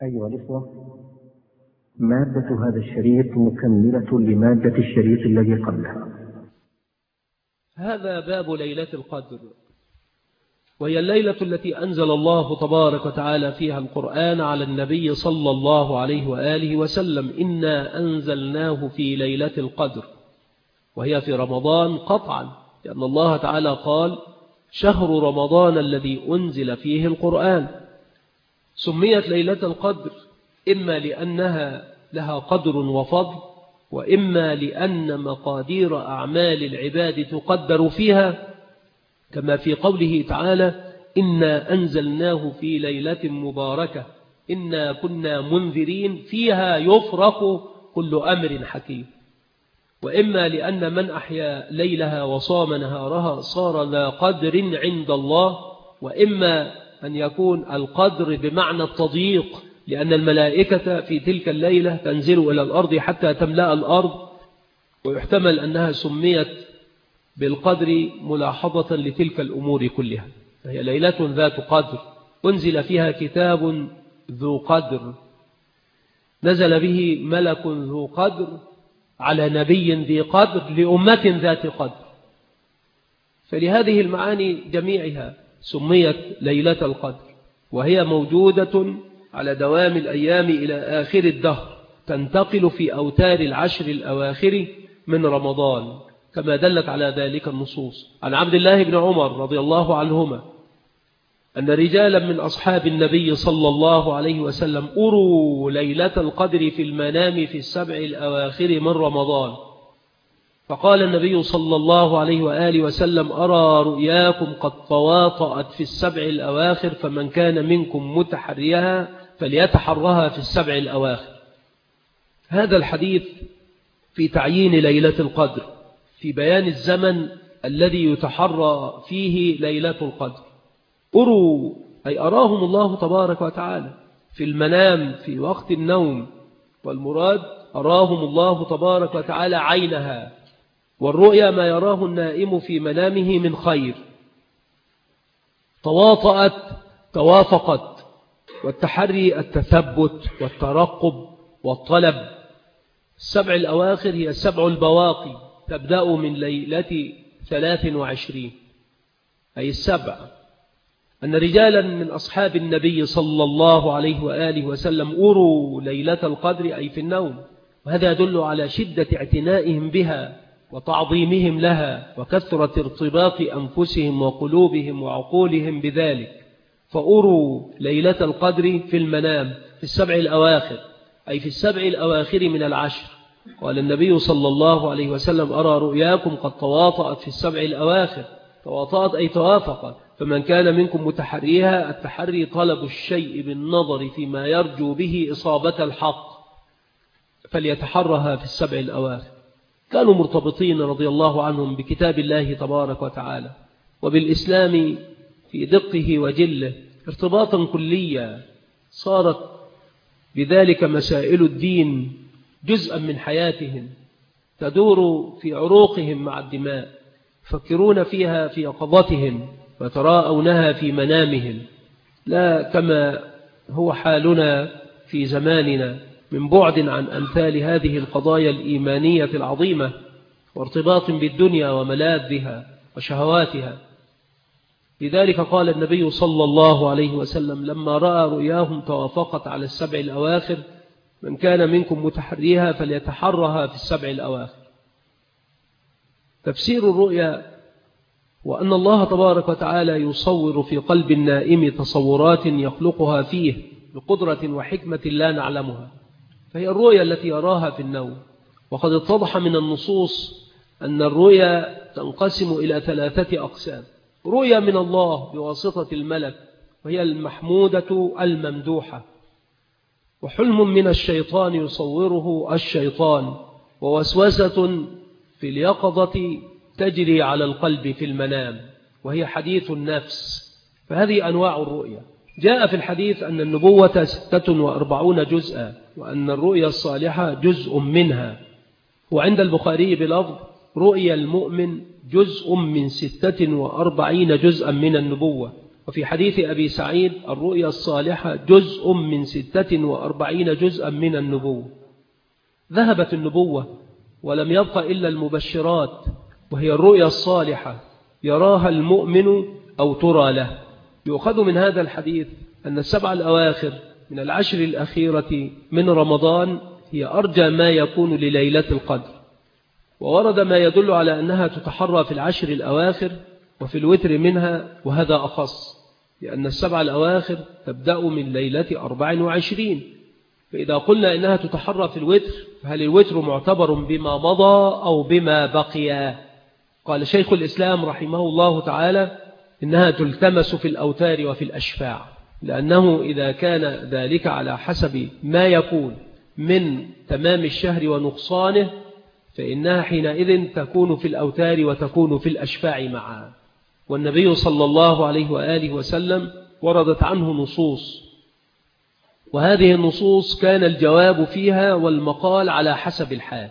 أيها الإخوة، مادة هذا الشريط مكملة لمادة الشريط الذي قبله. هذا باب ليلة القدر، وهي الليلة التي أنزل الله تبارك وتعالى فيها القرآن على النبي صلى الله عليه وآله وسلم: إنا أنزلناه في ليلة القدر، وهي في رمضان قطعا، لأن الله تعالى قال: شهر رمضان الذي أنزل فيه القرآن. سميت ليلة القدر إما لأنها لها قدر وفضل، وإما لأن مقادير أعمال العباد تقدر فيها، كما في قوله تعالى: إنا أنزلناه في ليلة مباركة إنا كنا منذرين فيها يفرق كل أمر حكيم. وإما لأن من أحيا ليلها وصام نهارها صار ذا قدر عند الله، وإما أن يكون القدر بمعنى التضييق، لأن الملائكة في تلك الليلة تنزل إلى الأرض حتى تملأ الأرض، ويحتمل أنها سميت بالقدر ملاحظة لتلك الأمور كلها. فهي ليلة ذات قدر، أنزل فيها كتاب ذو قدر، نزل به ملك ذو قدر على نبي ذي قدر لأمة ذات قدر. فلهذه المعاني جميعها سميت ليلة القدر، وهي موجودة على دوام الأيام إلى آخر الدهر، تنتقل في أوتار العشر الأواخر من رمضان، كما دلت على ذلك النصوص. عن عبد الله بن عمر رضي الله عنهما أن رجالا من أصحاب النبي صلى الله عليه وسلم أروا ليلة القدر في المنام في السبع الأواخر من رمضان، فقال النبي صلى الله عليه وآله وسلم: أرى رؤياكم قد تواطأت في السبع الأواخر، فمن كان منكم متحريها فليتحرها في السبع الأواخر. هذا الحديث في تعيين ليلة القدر، في بيان الزمن الذي يتحرى فيه ليلة القدر. أروا أي أراهم الله تبارك وتعالى في المنام في وقت النوم، والمراد أراهم الله تبارك وتعالى عينها، والرؤيا ما يراه النائم في منامه من خير. تواطأت توافقت، والتحري التثبت والترقب والطلب. السبع الأواخر هي السبع البواقي، تبدأ من ليلة 23 أي السبع. أن رجالا من أصحاب النبي صلى الله عليه وآله وسلم أروا ليلة القدر أي في النوم، وهذا يدل على شدة اعتنائهم بها وتعظيمهم لها وكثرة ارتباط أنفسهم وقلوبهم وعقولهم بذلك. فأروا ليلة القدر في المنام في السبع الأواخر أي في السبع الأواخر من العشر. قال النبي صلى الله عليه وسلم: أرى رؤياكم قد تواطأت في السبع الأواخر. تواطأت أي توافقت، فمن كان منكم متحريها، التحري طلب الشيء بالنظر فيما يرجو به إصابة الحق، فليتحرها في السبع الأواخر. كانوا مرتبطين رضي الله عنهم بكتاب الله تبارك وتعالى وبالإسلام في دقه وجله ارتباطا كليا، صارت بذلك مسائل الدين جزءا من حياتهم، تدور في عروقهم مع الدماء، يفكرون فيها في يقظتهم وتراءونها في منامهم، لا كما هو حالنا في زماننا من بعد عن أمثال هذه القضايا الإيمانية العظيمة وارتباط بالدنيا وملاذها وشهواتها. لذلك قال النبي صلى الله عليه وسلم لما رأى رؤياهم توافقت على السبع الأواخر: من كان منكم متحريها فليتحرها في السبع الأواخر. تفسير الرؤيا وأن الله تبارك وتعالى يصور في قلب النائم تصورات يخلقها فيه بقدرة وحكمة لا نعلمها، فهي الرؤيا التي يراها في النوم. وقد اتضح من النصوص أن الرؤيا تنقسم إلى 3 أقسام: رؤيا من الله بواسطة الملك، وهي المحمودة الممدوحة، وحلم من الشيطان يصوره الشيطان، ووسوسة في اليقظة تجري على القلب في المنام، وهي حديث النفس. فهذه أنواع الرؤيا. جاء في الحديث أن النبوة 46 جزءا، وأن الرؤيا الصالحة جزء منها. وعند البخاري بلفظ: رؤيا المؤمن جزء من 46 جزءا من النبوة، وفي حديث أبي سعيد الرؤيا الصالحة جزء من 46 جزءا من النبوة. ذهبت النبوة ولم يبق إلا المبشرات، وهي الرؤيا الصالحة يراها المؤمن أو ترى له. يؤخذ من هذا الحديث أن السبع الأواخر من العشر الأخيرة من رمضان هي أرجى ما يكون لليلة القدر، وورد ما يدل على أنها تتحرى في العشر الأواخر وفي الوتر منها، وهذا أخص لأن السبع الأواخر تبدأ من ليلة 24. فإذا قلنا إنها تتحرى في الوتر، فهل الوتر معتبر بما مضى أو بما بقي؟ قال شيخ الإسلام رحمه الله تعالى إنها تلتمس في الأوتار وفي الأشفاع، لأنه إذا كان ذلك على حسب ما يكون من تمام الشهر ونقصانه فإنها حينئذ تكون في الأوتار وتكون في الأشفاع معا. والنبي صلى الله عليه وآله وسلم وردت عنه نصوص، وهذه النصوص كان الجواب فيها والمقال على حسب الحال،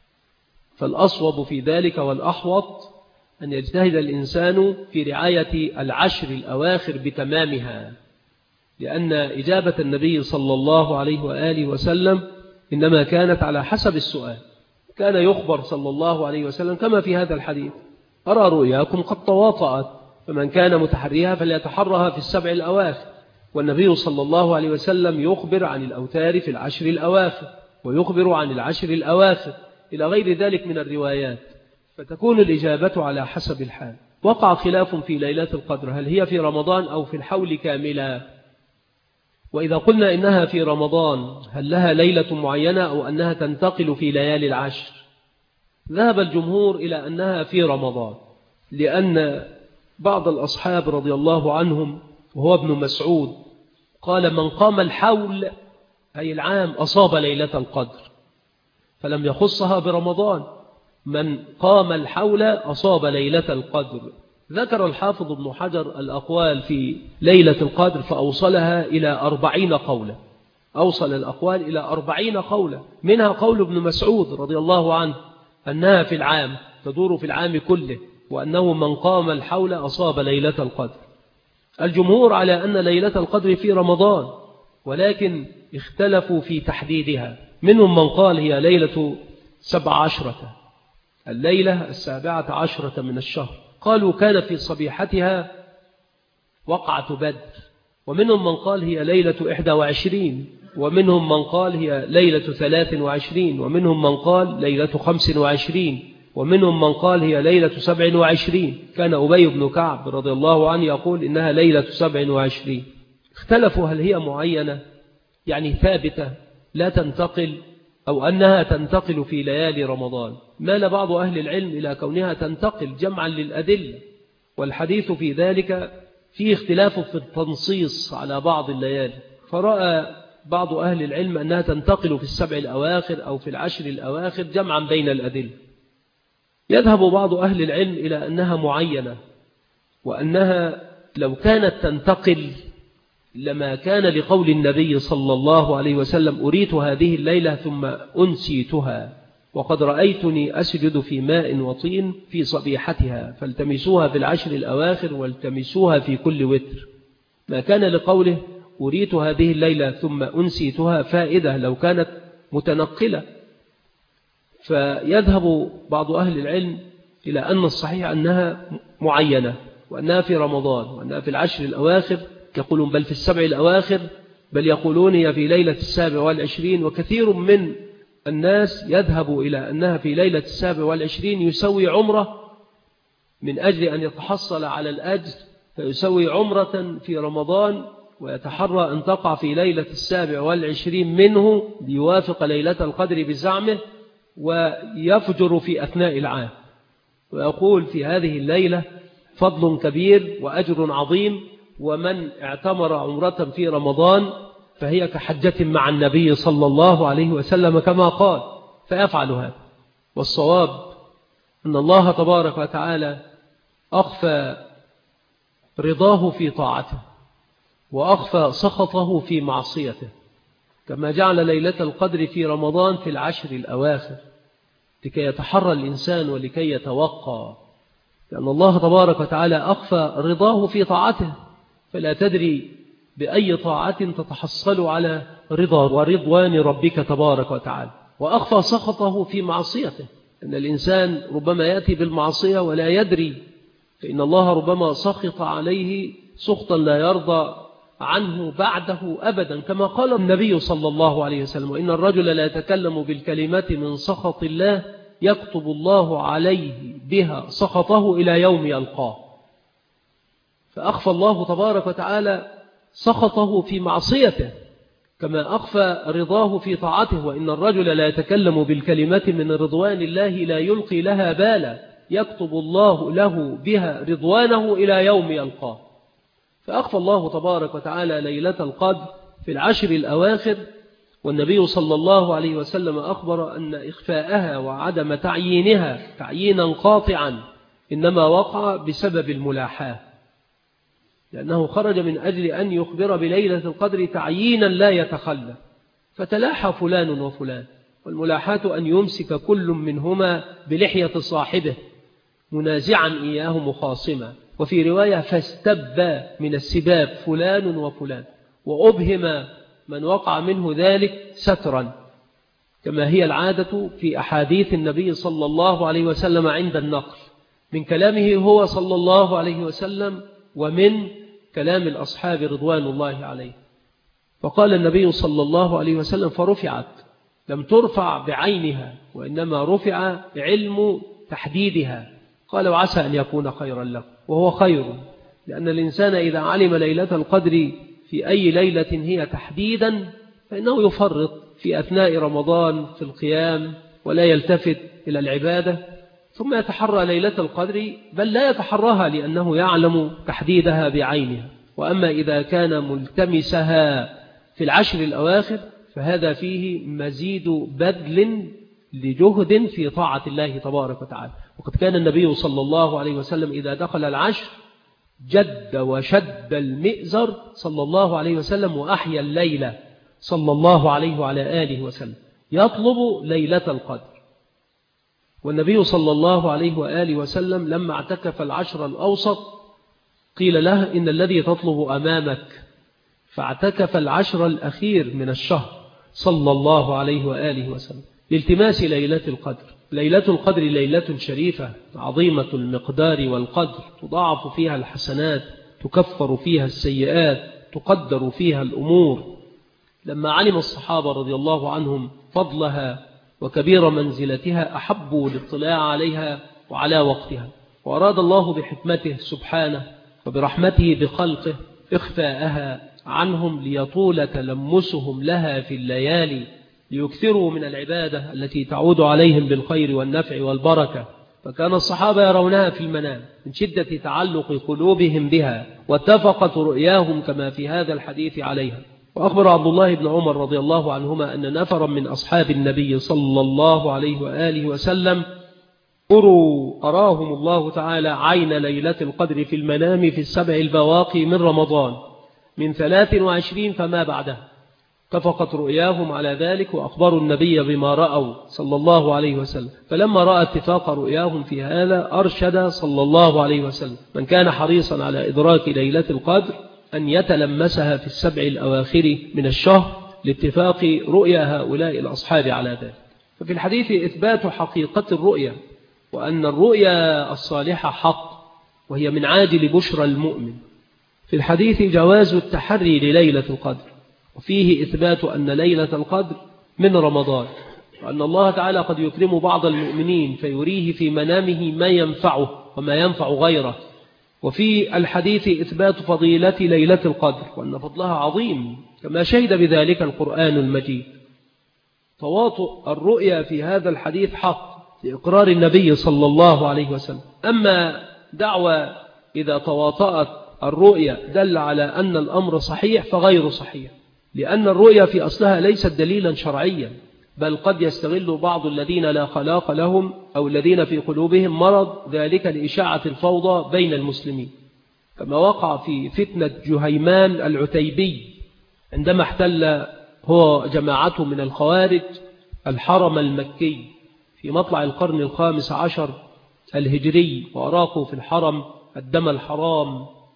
فالأصوب في ذلك والأحوط أن يجتهد الإنسان في رعاية العشر الأواخر بتمامها، لأن إجابة النبي صلى الله عليه وآله وسلم إنما كانت على حسب السؤال. كان يخبر صلى الله عليه وسلم كما في هذا الحديث: أرى رؤياكم قد تواطأت، فمن كان متحريها فليتحرها في السبع الأواخر. والنبي صلى الله عليه وسلم يخبر عن الأوتار في العشر الأواخر، ويخبر عن العشر الأواخر إلى غير ذلك من الروايات، فتكون الإجابة على حسب الحال. وقع خلاف في ليلة القدر، هل هي في رمضان أو في الحول كاملا؟ وإذا قلنا إنها في رمضان هل لها ليلة معينة أو أنها تنتقل في ليالي العشر؟ ذهب الجمهور إلى أنها في رمضان، لأن بعض الأصحاب رضي الله عنهم وهو ابن مسعود قال: من قام الحول أي العام أصاب ليلة القدر، فلم يخصها برمضان. من قام الحول أصاب ليلة القدر. ذكر الحافظ ابن حجر الأقوال في ليلة القدر فأوصلها إلى 40 قولا، أوصل الأقوال إلى 40 قولا، منها قول ابن مسعود رضي الله عنه أنها في العام، تدور في العام كله، وأنه من قام الحول أصاب ليلة القدر. الجمهور على أن ليلة القدر في رمضان، ولكن اختلفوا في تحديدها. منهم من قال هي ليلة 17، الليلة 17 من الشهر، قالوا كان في صبيحتها وقعة بدر. ومنهم من قال هي ليلة 21، ومنهم من قال هي ليلة 23، ومنهم من قال ليلة 25، ومنهم من قال هي ليلة 27. كان أبي بن كعب رضي الله عنه يقول إنها ليلة 27. اختلفوا هل هي معينة يعني ثابتة لا تنتقل، أو أنها تنتقل في ليالي رمضان. مال بعض أهل العلم إلى كونها تنتقل جمعا للأدلة، والحديث في ذلك فيه اختلاف في التنصيص على بعض الليالي، فرأى بعض أهل العلم أنها تنتقل في السبع الأواخر أو في العشر الأواخر جمعا بين الأدلة. يذهب بعض أهل العلم إلى أنها معينة، وأنها لو كانت تنتقل لما كان لقول النبي صلى الله عليه وسلم: أريت هذه الليلة ثم أنسيتها، وقد رأيتني أسجد في ماء وطين في صبيحتها، فالتمسوها في العشر الأواخر والتمسوها في كل وتر. ما كان لقوله أريت هذه الليلة ثم أنسيتها فائدة لو كانت متنقلة. فيذهب بعض أهل العلم إلى أن الصحيح أنها معينة، وأنها في رمضان، وأنها في العشر الأواخر، يقولون بل في السبع الأواخر، بل يقولون هي في ليلة 27. وكثير من الناس يذهب إلى أنها في ليلة 27 يسوي عمرة من أجل أن يتحصل على الأجر، فيسوي عمرة في رمضان ويتحرى أن تقع في ليلة 27 منه ليوافق ليلة القدر بزعمه، ويفجر في أثناء العام، ويقول في هذه الليلة فضل كبير وأجر عظيم، ومن اعتمر عمرة في رمضان فهي كحجة مع النبي صلى الله عليه وسلم كما قال، فيفعل هذا. والصواب أن الله تبارك وتعالى أخفى رضاه في طاعته، وأخفى سخطه في معصيته، كما جعل ليلة القدر في رمضان في العشر الأواخر لكي يتحرى الإنسان ولكي يتوقى، لأن الله تبارك وتعالى أخفى رضاه في طاعته، فلا تدري بأي طاعة تتحصل على رضا ورضوان ربك تبارك وتعالى. وأخفى سخطه في معصيته، أن الإنسان ربما يأتي بالمعصية ولا يدري، فإن الله ربما سخط عليه سخطا لا يرضى عنه بعده أبدا، كما قال النبي صلى الله عليه وسلم: وإن الرجل لا يتكلم بالكلمات من سخط الله يكتب الله عليه بها سخطه إلى يوم يلقاه. فأخفى الله تبارك وتعالى سخطه في معصيته كما أخفى رضاه في طاعته. وإن الرجل لا يتكلم بالكلمات من رضوان الله لا يلقي لها بالا يكتب الله له بها رضوانه إلى يوم يلقاه. فأخفى الله تبارك وتعالى ليلة القدر في العشر الأواخر، والنبي صلى الله عليه وسلم أخبر أن إخفاءها وعدم تعيينها تعيينا قاطعا إنما وقع بسبب الملاحاة، لأنه خرج من أجل أن يخبر بليلة القدر تعيينا لا يتخلى، فتلاحى فلان وفلان. والملاحاة أن يمسك كل منهما بلحية صاحبه منازعا إياه مخاصما. وفي رواية: فاستبى من السباب فلان وفلان، وأبهم من وقع منه ذلك سترا، كما هي العادة في أحاديث النبي صلى الله عليه وسلم عند النقل، من كلامه هو صلى الله عليه وسلم ومن كلام الأصحاب رضوان الله عليه. فقال النبي صلى الله عليه وسلم: فرفعت، لم ترفع بعينها وإنما رفع علم تحديدها. قال: وعسى أن يكون خيرا له، وهو خير، لأن الإنسان إذا علم ليلة القدر في أي ليلة هي تحديدا فإنه يفرط في أثناء رمضان في القيام ولا يلتفت إلى العبادة، ثم يتحرى ليلة القدر، بل لا يتحراها لأنه يعلم تحديدها بعينها. وأما إذا كان ملتمسها في العشر الأواخر فهذا فيه مزيد بذل لجهد في طاعة الله تبارك وتعالى. وقد كان النبي صلى الله عليه وسلم إذا دخل العشر جد وشد المئزر صلى الله عليه وسلم وأحيا الليلة صلى الله عليه وعلى آله وسلم يطلب ليلة القدر. والنبي صلى الله عليه وآله وسلم لما اعتكف العشر الأوسط قيل له: إن الذي تطلب أمامك، فاعتكف العشر الأخير من الشهر صلى الله عليه وآله وسلم لالتماس ليلة القدر. ليلة القدر ليلة شريفة عظيمة المقدار والقدر، تضاعف فيها الحسنات، تكفر فيها السيئات، تقدر فيها الأمور. لما علم الصحابة رضي الله عنهم فضلها وكبير منزلتها أحبوا الاطلاع عليها وعلى وقتها، وأراد الله بحكمته سبحانه وبرحمته بخلقه إخفاءها عنهم ليطول تلمسهم لها في الليالي، ليكثروا من العبادة التي تعود عليهم بالخير والنفع والبركة. فكان الصحابة يرونها في المنام من شدة تعلق قلوبهم بها، واتفقت رؤياهم كما في هذا الحديث عليها. وأخبر عبد الله بن عمر رضي الله عنهما أن نفرا من أصحاب النبي صلى الله عليه وآله وسلم أراهم الله تعالى عين ليلة القدر في المنام في السبع البواقي من رمضان من 23 فما بعدها. اتفقت رؤياهم على ذلك وأخبروا النبي بما رأوا صلى الله عليه وسلم. فلما رأى اتفاق رؤياهم في هذا أرشد صلى الله عليه وسلم من كان حريصا على إدراك ليلة القدر أن يتلمسها في السبع الأواخر من الشهر لاتفاق رؤيا هؤلاء الأصحاب على ذلك. ففي الحديث إثبات حقيقة الرؤيا، وأن الرؤيا الصالحة حق، وهي من عاجل بشرى المؤمن. في الحديث جواز التحري لليلة القدر، وفيه إثبات أن ليلة القدر من رمضان، وأن الله تعالى قد يكرم بعض المؤمنين فيريه في منامه ما ينفعه وما ينفع غيره. وفي الحديث إثبات فضيلة ليلة القدر، وأن فضلها عظيم كما شهد بذلك القرآن المجيد. تواطؤ الرؤيا في هذا الحديث حق لإقرار النبي صلى الله عليه وسلم. أما دعوى إذا تواطأت الرؤيا دل على أن الأمر صحيح فغير صحيح، لأن الرؤيا في أصلها ليست دليلا شرعيا، بل قد يستغل بعض الذين لا خلاق لهم أو الذين في قلوبهم مرض ذلك لإشاعة الفوضى بين المسلمين، كما وقع في فتنة جهيمان العتيبي عندما احتل هو جماعته من الخوارج الحرم المكي في مطلع القرن الخامس عشر الهجري، وأراقوا في الحرم الدم الحرام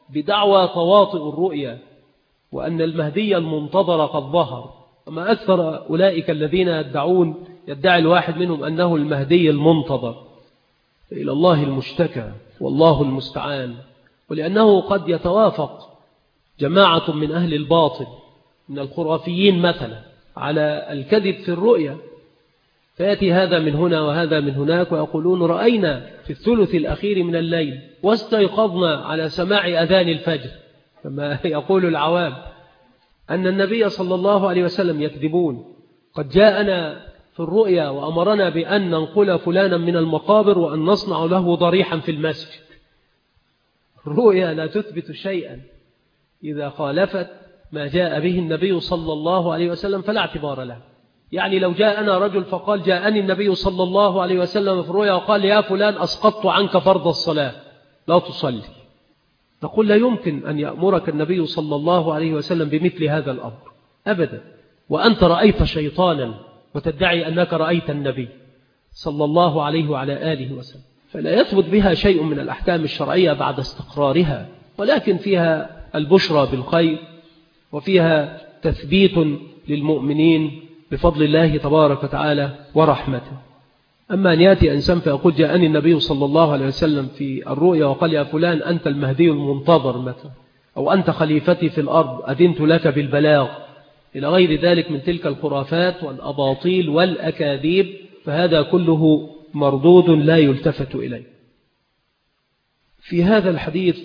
بدعوى تواطؤ الرؤيا وأن المهدي المنتظر قد ظهر. وما أكثر أولئك الذين يدعي الواحد منهم أنه المهدي المنتظر. إلى الله المشتكى والله المستعان. ولأنه قد يتوافق جماعة من أهل الباطل من الخرافيين مثلا على الكذب في الرؤيا، فيأتي هذا من هنا وهذا من هناك ويقولون رأينا في الثلث الأخير من الليل واستيقظنا على سماع أذان الفجر، كما يقول العوام أن النبي صلى الله عليه وسلم يكذبون. قد جاءنا في الرؤيا وأمرنا بأن ننقل فلانا من المقابر وأن نصنع له ضريحا في المسجد. الرؤيا لا تثبت شيئا إذا خالفت ما جاء به النبي صلى الله عليه وسلم فلا اعتبار له. يعني لو جاءنا رجل فقال جاءني النبي صلى الله عليه وسلم في الرؤيا وقال يا فلان أسقطت عنك فرض الصلاة لا تصلي، نقول لا يمكن أن يأمرك النبي صلى الله عليه وسلم بمثل هذا الأمر أبدا، وأنت رأيت شيطانا وتدعي أنك رأيت النبي صلى الله عليه وعلى آله وسلم. فلا يثبت بها شيء من الأحكام الشرعية بعد استقرارها، ولكن فيها البشرى بالخير وفيها تثبيت للمؤمنين بفضل الله تبارك وتعالى ورحمته. أما أن يأتي إنسان فيقول جاءني النبي صلى الله عليه وسلم في الرؤيا وقال يا فلان أنت المهدي المنتظر مثلا، أو أنت خليفتي في الأرض أذنت لك بالبلاغ، إلى غير ذلك من تلك الخرافات والأباطيل والأكاذيب، فهذا كله مردود لا يلتفت إليه. في هذا الحديث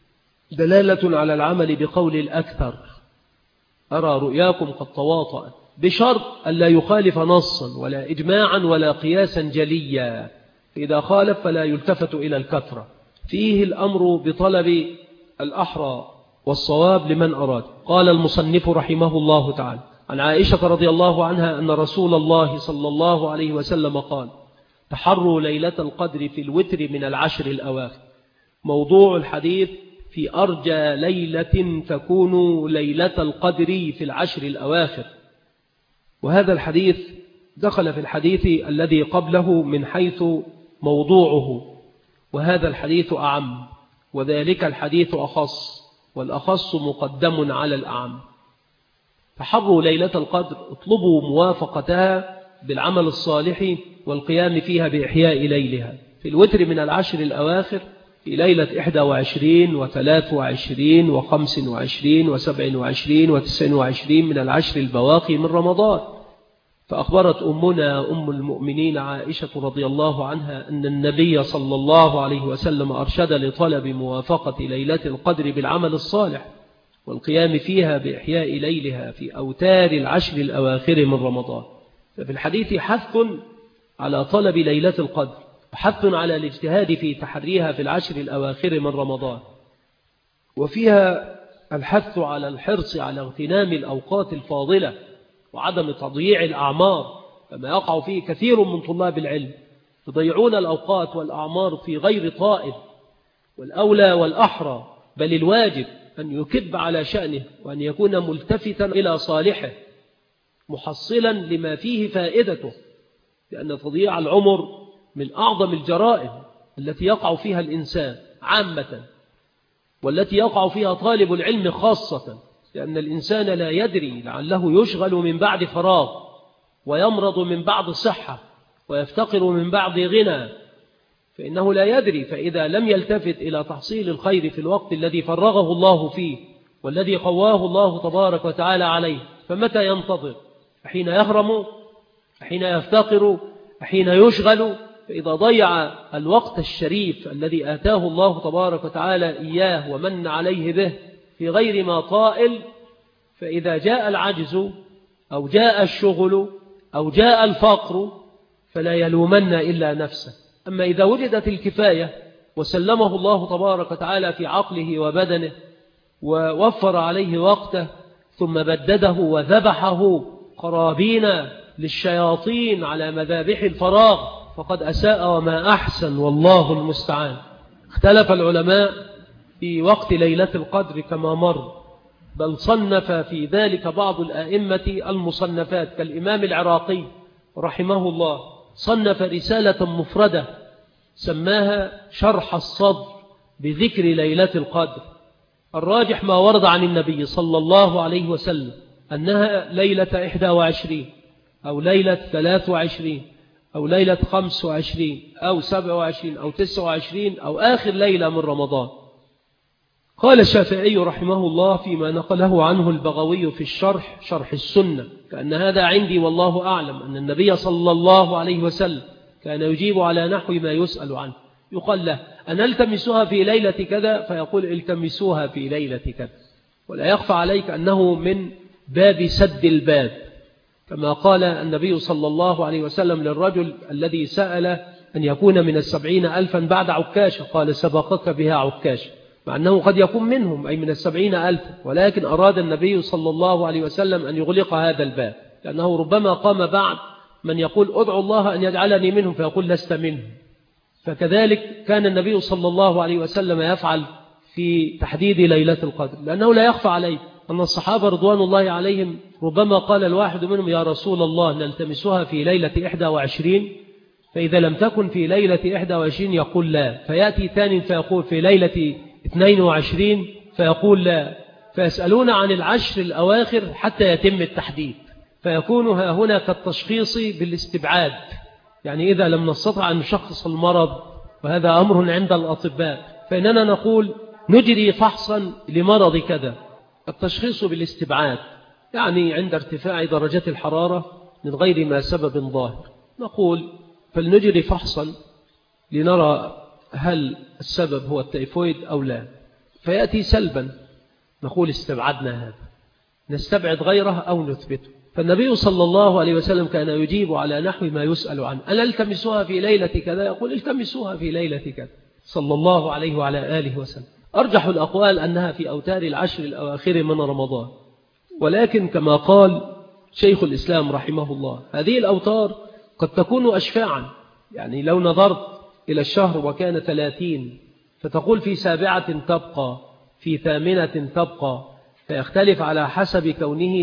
دلالة على العمل بقول الأكثر أرى رؤياكم قد تواطأت، بشرط ألا يخالف نصا ولا إجماعا ولا قياسا جليا، إذا خالف فلا يلتفت إلى الكثرة. فيه الأمر بطلب الأحرى والصواب لمن أراد. قال المصنف رحمه الله تعالى عن عائشة رضي الله عنها أن رسول الله صلى الله عليه وسلم قال تحروا ليلة القدر في الوتر من العشر الأواخر. موضوع الحديث في أرجى ليلة تكون ليلة القدر في العشر الأواخر، وهذا الحديث دخل في الحديث الذي قبله من حيث موضوعه، وهذا الحديث أعم وذلك الحديث أخص، والأخص مقدم على الأعم. تحروا ليلة القدر، اطلبوا موافقتها بالعمل الصالح والقيام فيها بإحياء ليلها في الوتر من العشر الأواخر، في ليلة 21 و23 و25 و27 و29 من العشر البواقي من رمضان. فأخبرت أمنا أم المؤمنين عائشة رضي الله عنها أن النبي صلى الله عليه وسلم أرشد لطلب موافقة ليلة القدر بالعمل الصالح والقيام فيها بإحياء ليلها في أوتار العشر الأواخر من رمضان. ففي الحديث حث على طلب ليلة القدر وحث على الاجتهاد في تحريها في العشر الأواخر من رمضان، وفيها الحث على الحرص على اغتنام الأوقات الفاضلة وعدم تضييع الأعمار، فما يقع فيه كثير من طلاب العلم يضيعون الأوقات والأعمار في غير طائل. والأولى والأحرى بل الواجب أن يكب على شأنه وأن يكون ملتفتا إلى صالحه محصلا لما فيه فائدته، لأن تضييع العمر من أعظم الجرائم التي يقع فيها الإنسان عامة، والتي يقع فيها طالب العلم خاصة، لأن الإنسان لا يدري لعله يشغل من بعد فراغ ويمرض من بعد صحة ويفتقر من بعد غنى، فإنه لا يدري. فإذا لم يلتفت إلى تحصيل الخير في الوقت الذي فرغه الله فيه والذي قواه الله تبارك وتعالى عليه، فمتى ينتظر؟ حين يهرم، حين يفتقر، حين يشغل. فإذا ضيع الوقت الشريف الذي آتاه الله تبارك وتعالى إياه ومن عليه به في غير ما طائل، فإذا جاء العجز أو جاء الشغل أو جاء الفقر فلا يلومن إلا نفسه. أما إذا وجدت الكفاية وسلمه الله تبارك وتعالى في عقله وبدنه ووفر عليه وقته ثم بدده وذبحه قرابين للشياطين على مذابح الفراغ فقد أساء وما أحسن، والله المستعان. اختلف العلماء في وقت ليلة القدر كما مر، بل صنف في ذلك بعض الآئمة المصنفات كالإمام العراقي رحمه الله، صنف رسالة مفردة سماها شرح الصدر بذكر ليلة القدر، الراجح ما ورد عن النبي صلى الله عليه وسلم أنها ليلة 21 أو ليلة 23 أو ليلة 25 أو 27 أو 29 أو آخر ليلة من رمضان. قال الشافعي رحمه الله فيما نقله عنه البغوي في شرح السنة، كأن هذا عندي والله أعلم، أن النبي صلى الله عليه وسلم كان يجيب على نحو ما يسأل عنه. يقال له أن التمسوها في ليلة كذا، فيقول التمسوها في ليلة كذا. ولا يخفى عليك أنه من باب سد الباب، كما قال النبي صلى الله عليه وسلم للرجل الذي سأل أن يكون من 70,000 بعد عكاشة، قال سبقك بها عكاشة، مع أنه قد يكون منهم أي من 70,000، ولكن أراد النبي صلى الله عليه وسلم أن يغلق هذا الباب، لأنه ربما قام بعد من يقول أدعو الله أن يجعلني منهم، فيقول لست منهم. فكذلك كان النبي صلى الله عليه وسلم يفعل في تحديد ليلة القدر، لأنه لا يخفى عليه أن الصحابة رضوان الله عليهم ربما قال الواحد منهم يا رسول الله نلتمسها في ليلة 21، فإذا لم تكن في ليلة 21 يقول لا، فيأتي ثاني فيقول في ليلة 22 فيقول لا، فيسألون عن العشر الأواخر حتى يتم التحديد، فيكون هنا كالتشخيص بالاستبعاد، يعني إذا لم نستطع أن نشخص المرض وهذا أمر عند الأطباء فإننا نقول نجري فحصا لمرض كذا، التشخيص بالاستبعاد، يعني عند ارتفاع درجات الحرارة من غير ما سبب ظاهر نقول فلنجري فحصا لنرى هل السبب هو التيفويد أو لا، فيأتي سلبا نقول استبعدنا هذا، نستبعد غيره أو نثبته. فالنبي صلى الله عليه وسلم كان يجيب على نحو ما يسأل عنه، ألا التمسوها في ليلة كذا، يقول التمسوها في ليلة كذا صلى الله عليه وعلى آله وسلم. أرجح الأقوال أنها في أوتار العشر الأواخر من رمضان، ولكن كما قال شيخ الإسلام رحمه الله هذه الأوتار قد تكون أشفاعا، يعني لو نظرت إلى الشهر وكان 30 فتقول في 7 تبقى، في 8 تبقى، فيختلف على حسب كونه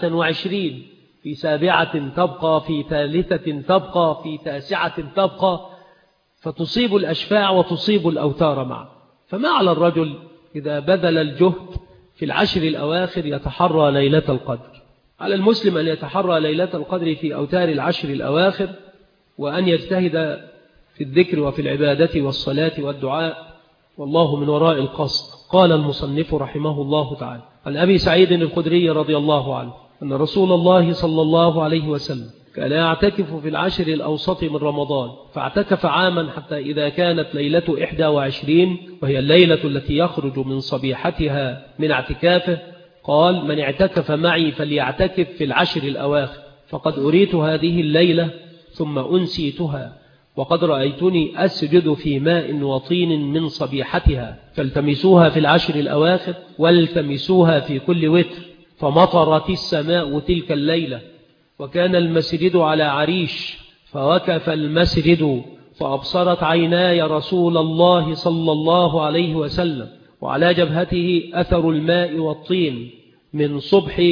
29، في 7 تبقى، في 3 تبقى، في 9 تبقى، فتصيب الأشفاع وتصيب الأوتار معا. فما على الرجل إذا بذل الجهد في العشر الأواخر يتحرى ليلة القدر؟ على المسلم أن يتحرى ليلة القدر في أوتار العشر الأواخر، وأن يجتهد في الذكر وفي العبادة والصلاة والدعاء، والله من وراء القصد. قال المصنف رحمه الله تعالى عن أبي سعيد الخدري رضي الله عنه أن رسول الله صلى الله عليه وسلم كان يعتكف في العشر الأوسط من رمضان، فاعتكف عاما حتى إذا كانت ليلة 21 وهي الليلة التي يخرج من صبيحتها من اعتكافه قال من اعتكف معي فليعتكف في العشر الأواخر، فقد أريت هذه الليلة ثم أنسيتها، وقد رأيتني أسجد في ماء وطين من صبيحتها، فالتمسوها في العشر الأواخر والتمسوها في كل وتر. فمطرت السماء تلك الليلة، وكان المسجد على عريش، فوكف المسجد فأبصرت عيناي رسول الله صلى الله عليه وسلم، وعلى جبهته أثر الماء والطين من صبح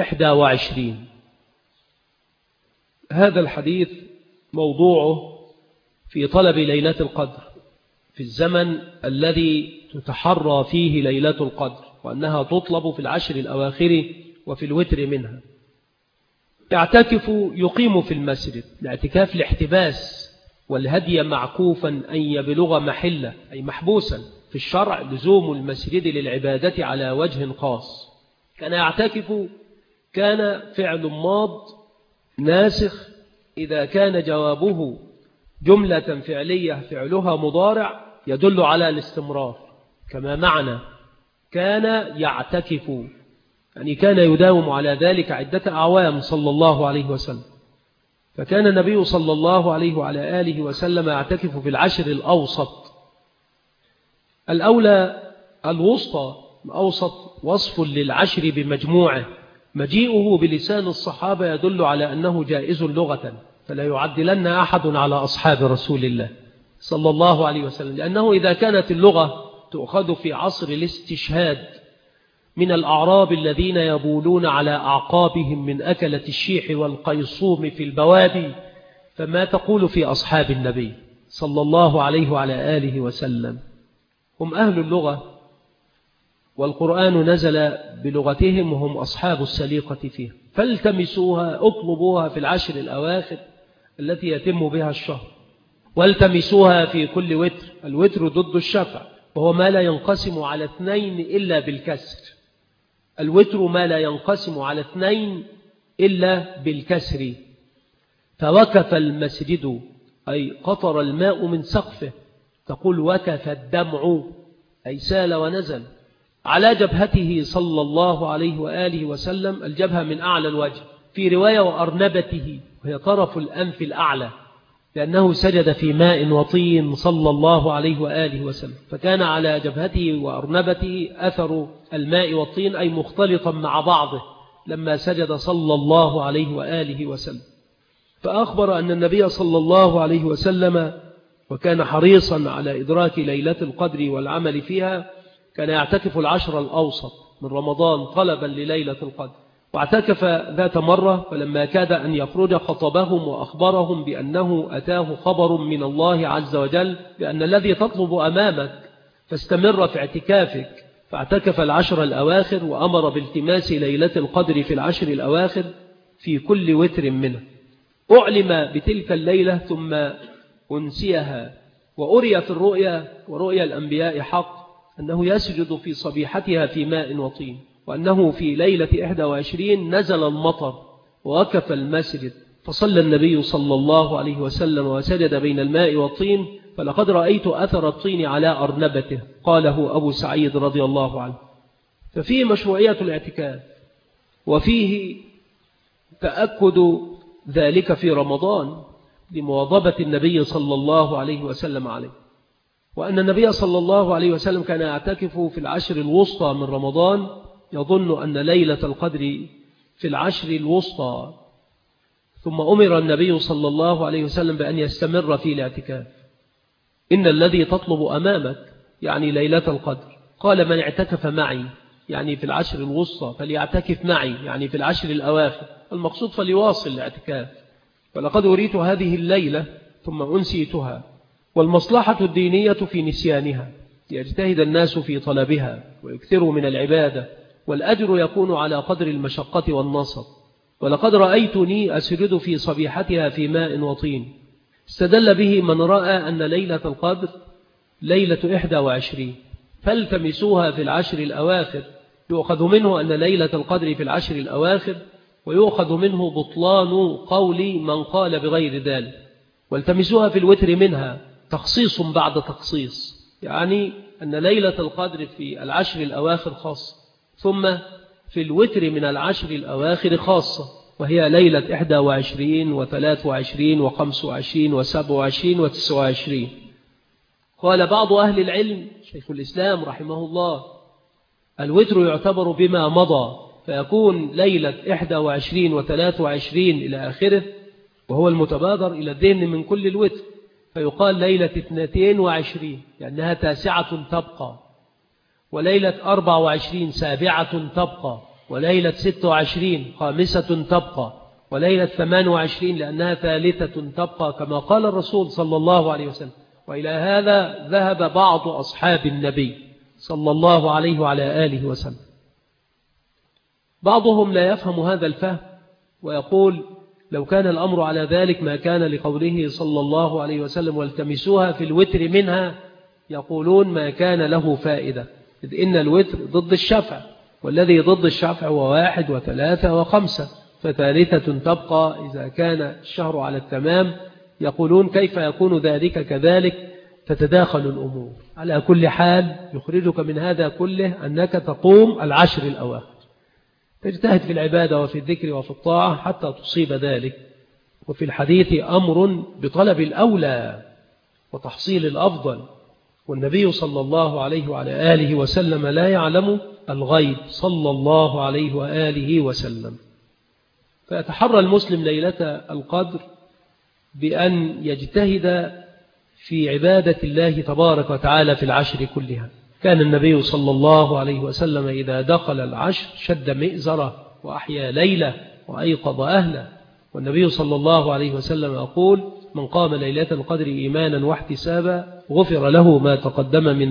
21. هذا الحديث موضوعه في طلب ليلة القدر في الزمن الذي تتحرى فيه ليلة القدر، وأنها تطلب في العشر الأواخر وفي الوتر منها. يعتكف يقيم في المسجد، الاعتكاف الاحتباس، والهدي معكوفا أن يبلغ محلة أي محبوسا، في الشرع لزوم المسجد للعبادة على وجه خاص. كان يعتكف كان فعل ماض ناسخ إذا كان جوابه جملة فعلية فعلها مضارع يدل على الاستمرار، كما معنى كان يعتكف، يعني كان يداوم على ذلك عدة أعوام صلى الله عليه وسلم. فكان النبي صلى الله عليه وعلى آله وسلم يعتكف في العشر الأوسط. الأولى الوسطى، الأوسط وصف للعشر بمجموعه، مجيئه بلسان الصحابة يدل على أنه جائز لغة، فلا يعدلن أحد على أصحاب رسول الله صلى الله عليه وسلم، لأنه إذا كانت اللغة تؤخذ في عصر الاستشهاد من الأعراب الذين يبولون على أعقابهم من أكلة الشيح والقيصوم في البوادي، فما تقول في أصحاب النبي صلى الله عليه وعلى آله وسلم؟ هم أهل اللغة والقرآن نزل بلغتهم وهم أصحاب السليقة فيها، فالتمسوها اطلبوها في العشر الأواخر التي يتم بها الشهر، والتمسوها في كل وتر. الوتر ضد الشفع، وهو ما لا ينقسم على اثنين إلا بالكسر. الوتر ما لا ينقسم على اثنين إلا بالكسر. فوكف المسجد أي قطر الماء من سقفه، تقول وكف الدمع أي سال ونزل على جبهته صلى الله عليه وآله وسلم، الجبهة من أعلى الوجه، في رواية وأرنبته وهي طرف الأنف الأعلى، لأنه سجد في ماء وطين صلى الله عليه وآله وسلم، فكان على جبهته وأرنبته أثر الماء والطين أي مختلطا مع بعضه لما سجد صلى الله عليه وآله وسلم. فأخبر أن النبي صلى الله عليه وسلم وكان حريصا على إدراك ليلة القدر والعمل فيها، كان يعتكف العشر الأوسط من رمضان طلبا لليلة القدر، واعتكف ذات مرة، فلما كاد أن يخرج خطبهم وأخبرهم بأنه أتاه خبر من الله عز وجل بأن الذي تطلب أمامك، فاستمر في اعتكافك. فاعتكف العشر الأواخر وأمر بالتماس ليلة القدر في العشر الأواخر في كل وتر منه. أعلم بتلك الليلة ثم أنسيها، وأري في الرؤيا، ورؤيا الأنبياء حق، أنه يسجد في صبيحتها في ماء وطين، وأنه في ليلة 21 نزل المطر ووقف المسجد، فصلى النبي صلى الله عليه وسلم وسجد بين الماء والطين، فلقد رأيت أثر الطين على أرنبته، قاله أبو سعيد رضي الله عنه. ففيه مشروعية الاعتكاف، وفيه تأكد ذلك في رمضان لمواظبة النبي صلى الله عليه وسلم عليه، وأن النبي صلى الله عليه وسلم كان يعتكف في العشر الوسطى من رمضان، يظن أن ليلة القدر في العشر الوسطى، ثم أمر النبي صلى الله عليه وسلم بأن يستمر في الاعتكاف. إن الذي تطلب أمامك يعني ليلة القدر، قال من اعتكف معي يعني في العشر الوسطى فليعتكف معي يعني في العشر الأواخر، المقصود فليواصل الاعتكاف. فلقد أريت هذه الليلة ثم أنسيتها، والمصلحة الدينية في نسيانها، يجتهد الناس في طلبها ويكثروا من العبادة، والأجر يكون على قدر المشقة والنصب. ولقد رأيتني أسجد في صبيحتها في ماء وطين. استدل به من رأى أن ليلة القدر ليلة 21، فالتمسوها في العشر الأواخر، يؤخذ منه أن ليلة القدر في العشر الأواخر، ويؤخذ منه بطلان قول من قال بغير ذلك. والتمسوها في الوتر منها تخصيص بعد تخصيص، يعني أن ليلة القدر في العشر الأواخر خاصة، ثم في الوتر من العشر الأواخر خاصة، وهي ليلة 21 و23 و25 و27 و29. قال بعض أهل العلم شيخ الإسلام رحمه الله الوتر يعتبر بما مضى، فيكون ليلة 21 و23 إلى آخره، وهو المتبادر إلى الذهن من كل الوتر، فيقال ليلة 22 لأنها تاسعة تبقى، وليلة 24 سابعة تبقى، وليلة 26 خامسة تبقى، وليلة 28 لأنها ثالثة تبقى، كما قال الرسول صلى الله عليه وسلم. وإلى هذا ذهب بعض أصحاب النبي صلى الله عليه وعلى آله وسلم. بعضهم لا يفهم هذا الفهم ويقول لو كان الأمر على ذلك ما كان لقوله صلى الله عليه وسلم والتمسوها في الوتر منها، يقولون ما كان له فائدة، إذ إن الوتر ضد الشفع، والذي ضد الشفع هو 1 و3 و5، فثالثة تبقى إذا كان الشهر على التمام. يقولون كيف يكون ذلك كذلك، تتداخل الأمور. على كل حال يخرجك من هذا كله أنك تقوم العشر الأواخر، تجتهد في العبادة وفي الذكر وفي الطاعة حتى تصيب ذلك. وفي الحديث أمر بطلب الأولى وتحصيل الأفضل، والنبي صلى الله عليه وعلى آله وسلم لا يعلم الغيب صلى الله عليه وآله وسلم. فيتحرى المسلم ليلة القدر بأن يجتهد في عبادة الله تبارك وتعالى في العشر كلها. كان النبي صلى الله عليه وسلم إذا دخل العشر شد مئزره وأحيا ليلة وأيقظ أهله. والنبي صلى الله عليه وسلم يقول من قام ليلة القدر إيمانا واحتسابا غفر له ما تقدم من ذنبه.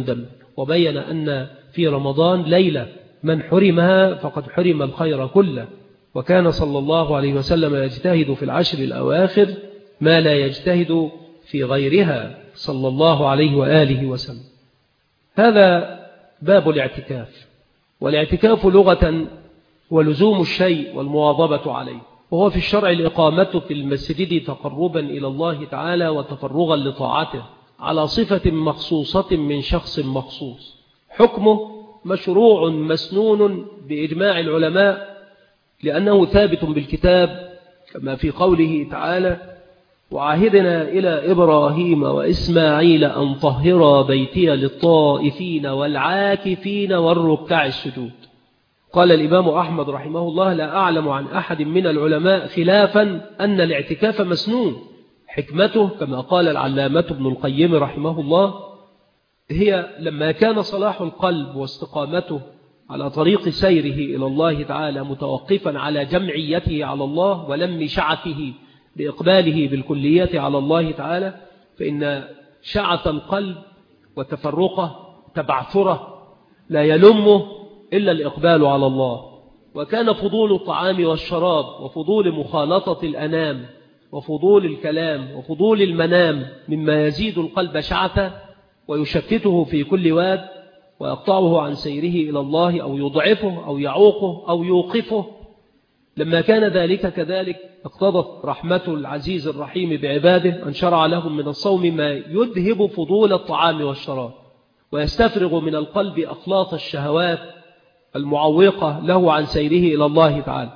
وبين أن في رمضان ليلة من حرمها فقد حرم الخير كله، وكان صلى الله عليه وسلم يجتهد في العشر الأواخر ما لا يجتهد في غيرها صلى الله عليه وآله وسلم. هذا باب الاعتكاف. والاعتكاف لغة ولزوم الشيء والمواظبة عليه، وهو في الشرع الإقامة في المسجد تقربا إلى الله تعالى وتفرغا لطاعته على صفة مخصوصة من شخص مخصوص. حكمه مشروع مسنون بإجماع العلماء، لأنه ثابت بالكتاب كما في قوله تعالى: وعهدنا إلى إبراهيم وإسماعيل أن طهرا بيتي للطائفين والعاكفين والركع السجود. قال الإمام أحمد رحمه الله: لا أعلم عن أحد من العلماء خلافا أن الاعتكاف مسنون. حكمته كما قال العلامة ابن القيم رحمه الله هي لما كان صلاح القلب واستقامته على طريق سيره إلى الله تعالى متوقفا على جمعيته على الله ولم شعثه بإقباله بالكلية على الله تعالى، فإن شعث القلب وتفرقه تبعثره لا يلمه إلا الإقبال على الله. وكان فضول الطعام والشراب وفضول مخالطة الأنام وفضول الكلام وفضول المنام مما يزيد القلب شعثا ويشتته في كل واد ويقطعه عن سيره إلى الله أو يضعفه أو يعوقه أو يوقفه. لما كان ذلك كذلك اقتضت رحمة العزيز الرحيم بعباده أن شرع لهم من الصوم ما يذهب فضول الطعام والشراب ويستفرغ من القلب أخلاط الشهوات المعوقة له عن سيره إلى الله تعالى.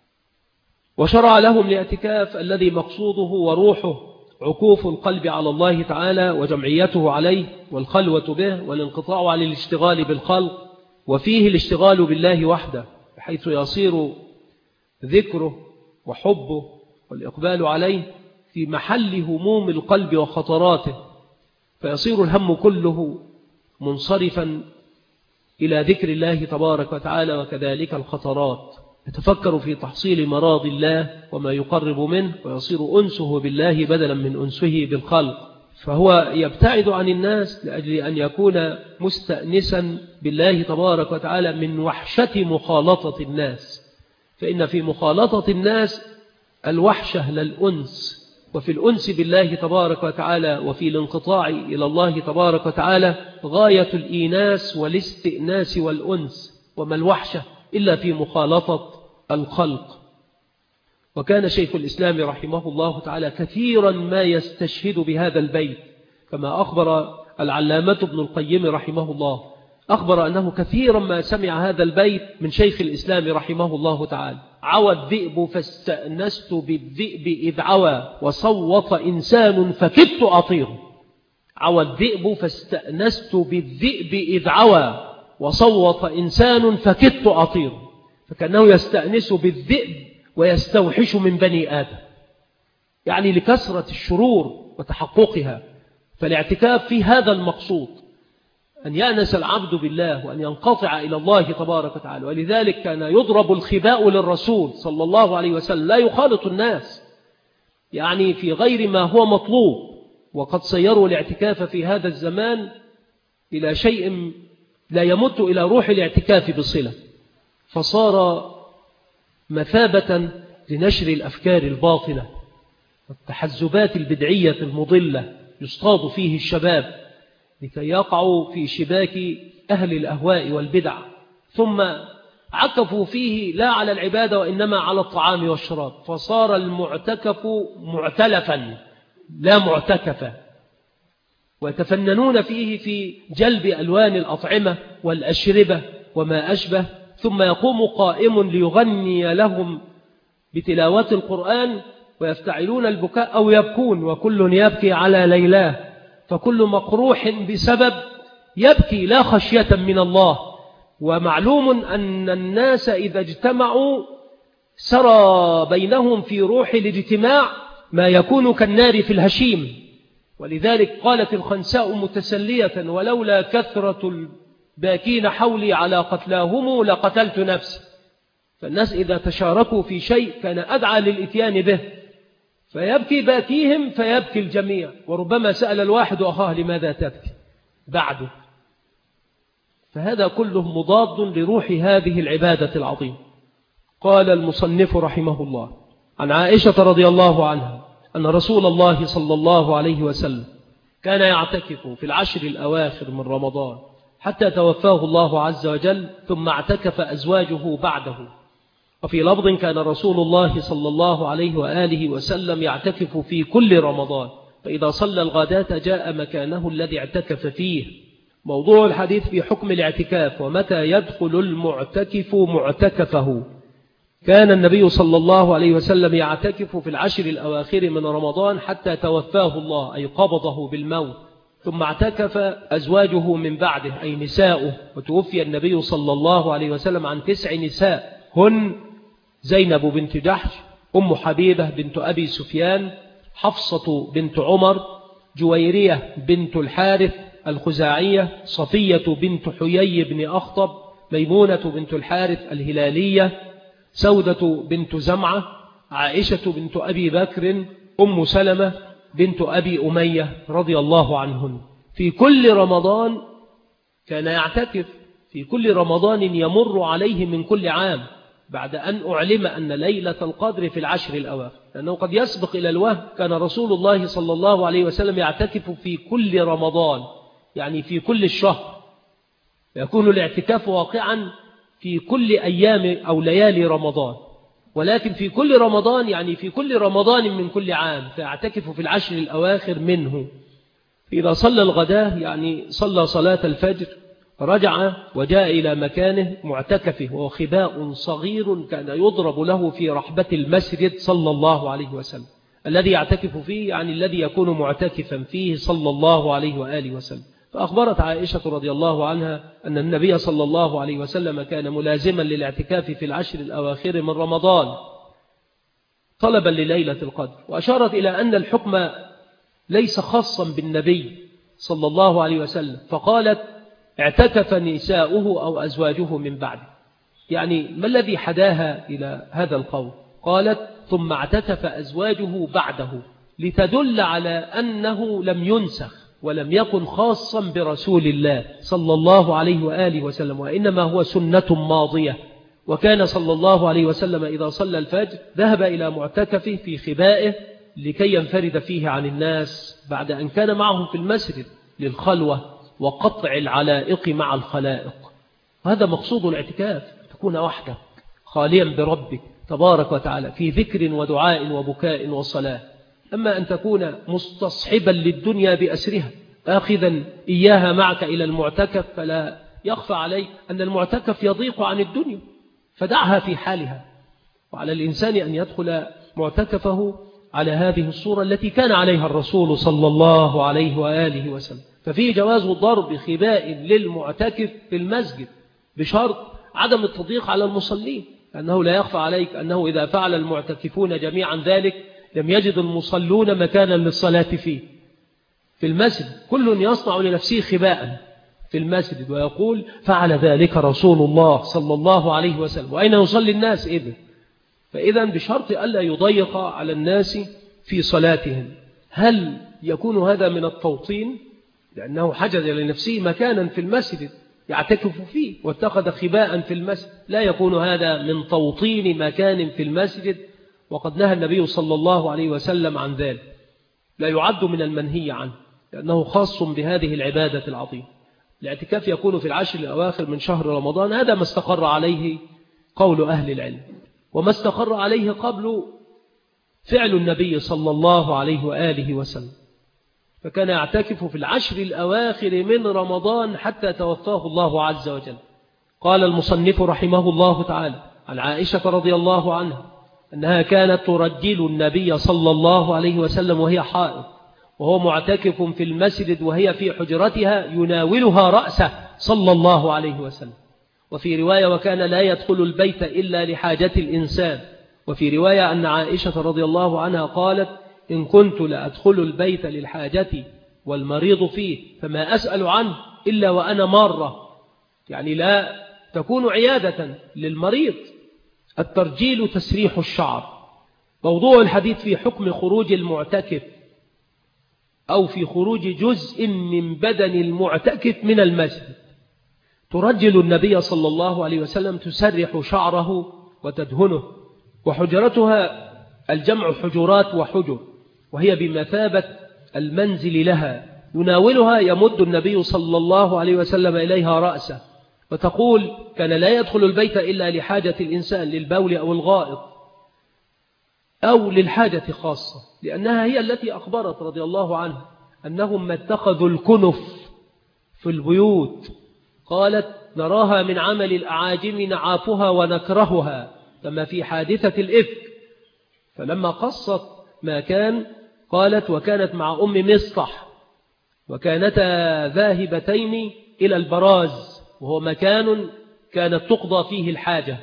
وشرع لهم الاعتكاف الذي مقصوده وروحه عكوف القلب على الله تعالى وجمعيته عليه والخلوة به والانقطاع عن الاشتغال بالخلق، وفيه الاشتغال بالله وحده بحيث يصير ذكره وحبه والإقبال عليه في محل هموم القلب وخطراته، فيصير الهم كله منصرفا إلى ذكر الله تبارك وتعالى، وكذلك الخطرات يتفكر في تحصيل مراضي الله وما يقرب منه، ويصير أنسه بالله بدلا من أنسه بالخلق، فهو يبتعد عن الناس لأجل أن يكون مستأنسا بالله تبارك وتعالى من وحشة مخالطة الناس. فإن في مخالطة الناس الوحشة للأنس، وفي الأنس بالله تبارك وتعالى وفي الانقطاع إلى الله تبارك وتعالى غاية الإيناس والاستئناس والأنس، وما الوحشة إلا في مخالطة الخلق. وكان شيخ الإسلام رحمه الله تعالى كثيرا ما يستشهد بهذا البيت، كما أخبر العلامة ابن القيم رحمه الله، أخبر أنه كثيرا ما سمع هذا البيت من شيخ الإسلام رحمه الله تعالى: عوى الذئب فاستأنست بالذئب إذ عوى وصوت إنسان فكدت أطيره. عوى الذئب فاستأنست بالذئب إذ عوى وصوت إنسان فكدت أطيره، فكأنه يستأنس بالذئب ويستوحش من بني آدم، يعني لكثرة الشرور وتحققها. فالاعتكاف في هذا المقصود، أن يأنس العبد بالله وأن ينقطع إلى الله تبارك وتعالى. ولذلك كان يضرب الخباء للرسول صلى الله عليه وسلم، لا يخالط الناس يعني في غير ما هو مطلوب. وقد سيروا الاعتكاف في هذا الزمان إلى شيء لا يمت إلى روح الاعتكاف بصلة، فصار مثابة لنشر الأفكار الباطلة والتحزبات البدعية المضلة، يصطاد فيه الشباب لكي يقعوا في شباك أهل الأهواء والبدع، ثم عكفوا فيه لا على العبادة وإنما على الطعام والشراب، فصار المعتكف معتلفا لا معتكفا، ويتفننون فيه في جلب ألوان الأطعمة والأشربة وما أشبه، ثم يقوم قائم ليغني لهم بتلاوة القرآن ويفتعلون البكاء أو يبكون، وكل يبكي على ليلاه، فكل مقروح بسبب يبكي لا خشية من الله. ومعلوم أن الناس إذا اجتمعوا سرى بينهم في روح الاجتماع ما يكون كالنار في الهشيم. ولذلك قالت الخنساء متسلية: ولولا كثرة الباكين حولي على قتلاهم لقتلت نفسي. فالناس إذا تشاركوا في شيء كان أدعى للإتيان به، فيبكي باكيهم فيبكي الجميع، وربما سأل الواحد أخاه: لماذا تبكي؟ بعده فهذا كله مضاد لروح هذه العبادة العظيمة. قال المصنف رحمه الله: عن عائشة رضي الله عنها أن رسول الله صلى الله عليه وسلم كان يعتكف في العشر الأواخر من رمضان حتى توفاه الله عز وجل، ثم اعتكف أزواجه بعده. وفي لفظ: كان رسول الله صلى الله عليه وآله وسلم يعتكف في كل رمضان، فإذا صلى الغداة جاء مكانه الذي اعتكف فيه. موضوع الحديث في حكم الاعتكاف ومتى يدخل المعتكف معتكفه. كان النبي صلى الله عليه وسلم يعتكف في العشر الأواخر من رمضان حتى توفاه الله، أي قبضه بالموت، ثم اعتكف أزواجه من بعده، أي نساؤه. وتوفي النبي صلى الله عليه وسلم عن 9 نساء، هن زينب بنت جحش، أم حبيبة بنت أبي سفيان، حفصة بنت عمر، جويرية بنت الحارث الخزاعية، صفية بنت حيي بن أخطب، ميمونة بنت الحارث الهلالية، سودة بنت زمعة، عائشة بنت أبي بكر، أم سلمة بنت أبي أمية رضي الله عنهن. في كل رمضان كان يعتكف، في كل رمضان يمر عليه من كل عام، بعد أن أعلم أن ليلة القدر في العشر الأواخر، لأنه قد يسبق إلى الوهم. كان رسول الله صلى الله عليه وسلم يعتكف في كل رمضان، يعني في كل الشهر، يكون الاعتكاف واقعا في كل أيام أو ليالي رمضان، ولكن في كل رمضان يعني في كل رمضان من كل عام، فيعتكف في العشر الأواخر منه. إذا صلى الغداة يعني صلى صلاة الفجر، رجع وجاء إلى مكانه معتكفه، وهو خباء صغير كان يضرب له في رحبة المسجد صلى الله عليه وسلم. الذي يعتكف فيه يعني الذي يكون معتكفا فيه صلى الله عليه وآله وسلم. فأخبرت عائشة رضي الله عنها أن النبي صلى الله عليه وسلم كان ملازما للاعتكاف في العشر الأواخر من رمضان طلبا لليلة القدر، وأشارت إلى أن الحكم ليس خاصا بالنبي صلى الله عليه وسلم، فقالت: اعتكف نساؤه أو أزواجه من بعده. يعني ما الذي حداها إلى هذا القول؟ قالت: ثم اعتكف أزواجه بعده، لتدل على أنه لم ينسخ ولم يكن خاصا برسول الله صلى الله عليه وآله وسلم، وإنما هو سنة ماضية. وكان صلى الله عليه وسلم إذا صلى الفجر ذهب إلى معتكفه في خبائه لكي ينفرد فيه عن الناس، بعد أن كان معهم في المسجد للخلوة وقطع العلائق مع الخلائق. وهذا مقصود الاعتكاف، تكون وحدك خاليا بربك تبارك وتعالى في ذكر ودعاء وبكاء وصلاة. أما أن تكون مستصحبا للدنيا بأسرها آخذا إياها معك إلى المعتكف، فلا يخفى عليك أن المعتكف يضيق عن الدنيا، فدعها في حالها. وعلى الإنسان أن يدخل معتكفه على هذه الصورة التي كان عليها الرسول صلى الله عليه وآله وسلم. ففيه جواز ضرب خباء للمعتكف في المسجد بشرط عدم التضييق على المصلين، لأنه لا يخفى عليك أنه إذا فعل المعتكفون جميعا ذلك لم يجد المصلون مكانا للصلاة فيه. في المسجد كل يصنع لنفسه خباء في المسجد ويقول: فعل ذلك رسول الله صلى الله عليه وسلم، وأين يصلي الناس إذن؟ فإذا بشرط ألا يضيق على الناس في صلاتهم. هل يكون هذا من التوطين؟ لأنه حجز لنفسه مكانا في المسجد يعتكف فيه واتخذ خباء في المسجد. لا يكون هذا من توطين مكان في المسجد، وقد نهى النبي صلى الله عليه وسلم عن ذلك، لا يعد من المنهي عنه، لأنه خاص بهذه العبادة العظيمة. الاعتكاف يكون في العشر الأواخر من شهر رمضان، هذا ما استقر عليه قول أهل العلم، وما استقر عليه قبل فعل النبي صلى الله عليه وآله وسلم. فكان يعتكف في العشر الأواخر من رمضان حتى توفاه الله عز وجل. قال المصنف رحمه الله تعالى عن عائشة رضي الله عنها أنها كانت ترجل النبي صلى الله عليه وسلم وهي حائض، وهو معتكف في المسجد وهي في حجرتها يناولها رأسه صلى الله عليه وسلم. وفي رواية: وكان لا يدخل البيت إلا لحاجة الإنسان. وفي رواية أن عائشة رضي الله عنها قالت: إن كنت لأدخل البيت للحاجة والمريض فيه فما أسأل عنه إلا وأنا مارة، يعني لا تكون عيادة للمريض. الترجيل تسريح الشعر. موضوع الحديث في حكم خروج المعتكف أو في خروج جزء من بدن المعتكف من المسجد. ترجل النبي صلى الله عليه وسلم، تسرح شعره وتدهنه، وحجرتها الجمع حجرات وحجر، وهي بمثابة المنزل لها، يناولها يمد النبي صلى الله عليه وسلم إليها رأسه، وتقول: كان لا يدخل البيت إلا لحاجة الإنسان، للبول أو الغائط أو للحاجة خاصة، لأنها هي التي أخبرت رضي الله عنها أنهم ما اتخذوا الكنف في البيوت، قالت: نراها من عمل الأعاجم نعافها ونكرهها، كما في حادثة الإفك. فلما قصت ما كان قالت: وكانت مع أم مصطح، وكانتا ذاهبتين إلى البراز، وهو مكان كانت تقضى فيه الحاجة،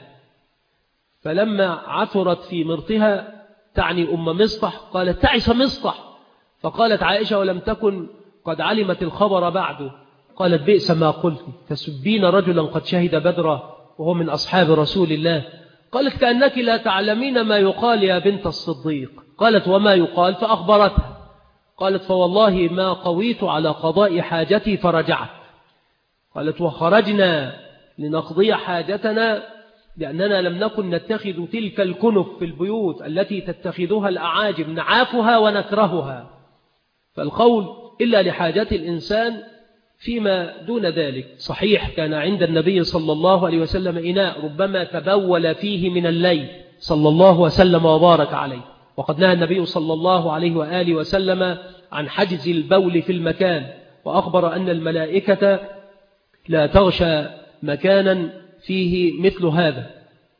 فلما عثرت في مرتها، تعني أم مصطح، قالت: تعس مصطح. فقالت عائشة: ولم تكن قد علمت الخبر بعد، قالت: بئس ما قلت، تسبين رجلا قد شهد بدرا وهو من أصحاب رسول الله. قالت: كأنك لا تعلمين ما يقال يا بنت الصديق. قالت: وما يقال؟ فأخبرتها. قالت: فوالله ما قويت على قضاء حاجتي فرجعت. قالت: وخرجنا لنقضي حاجتنا لأننا لم نكن نتخذ تلك الكنف في البيوت التي تتخذها الأعاجم، نعافها ونكرهها. فالقول إلا لحاجة الإنسان فيما دون ذلك صحيح. كان عند النبي صلى الله عليه وسلم إناء ربما تبول فيه من الليل صلى الله وسلم وبارك عليه، وقد نهى النبي صلى الله عليه وآله وسلم عن حجز البول في المكان، وأخبر أن الملائكة لا تغشى مكانا فيه مثل هذا.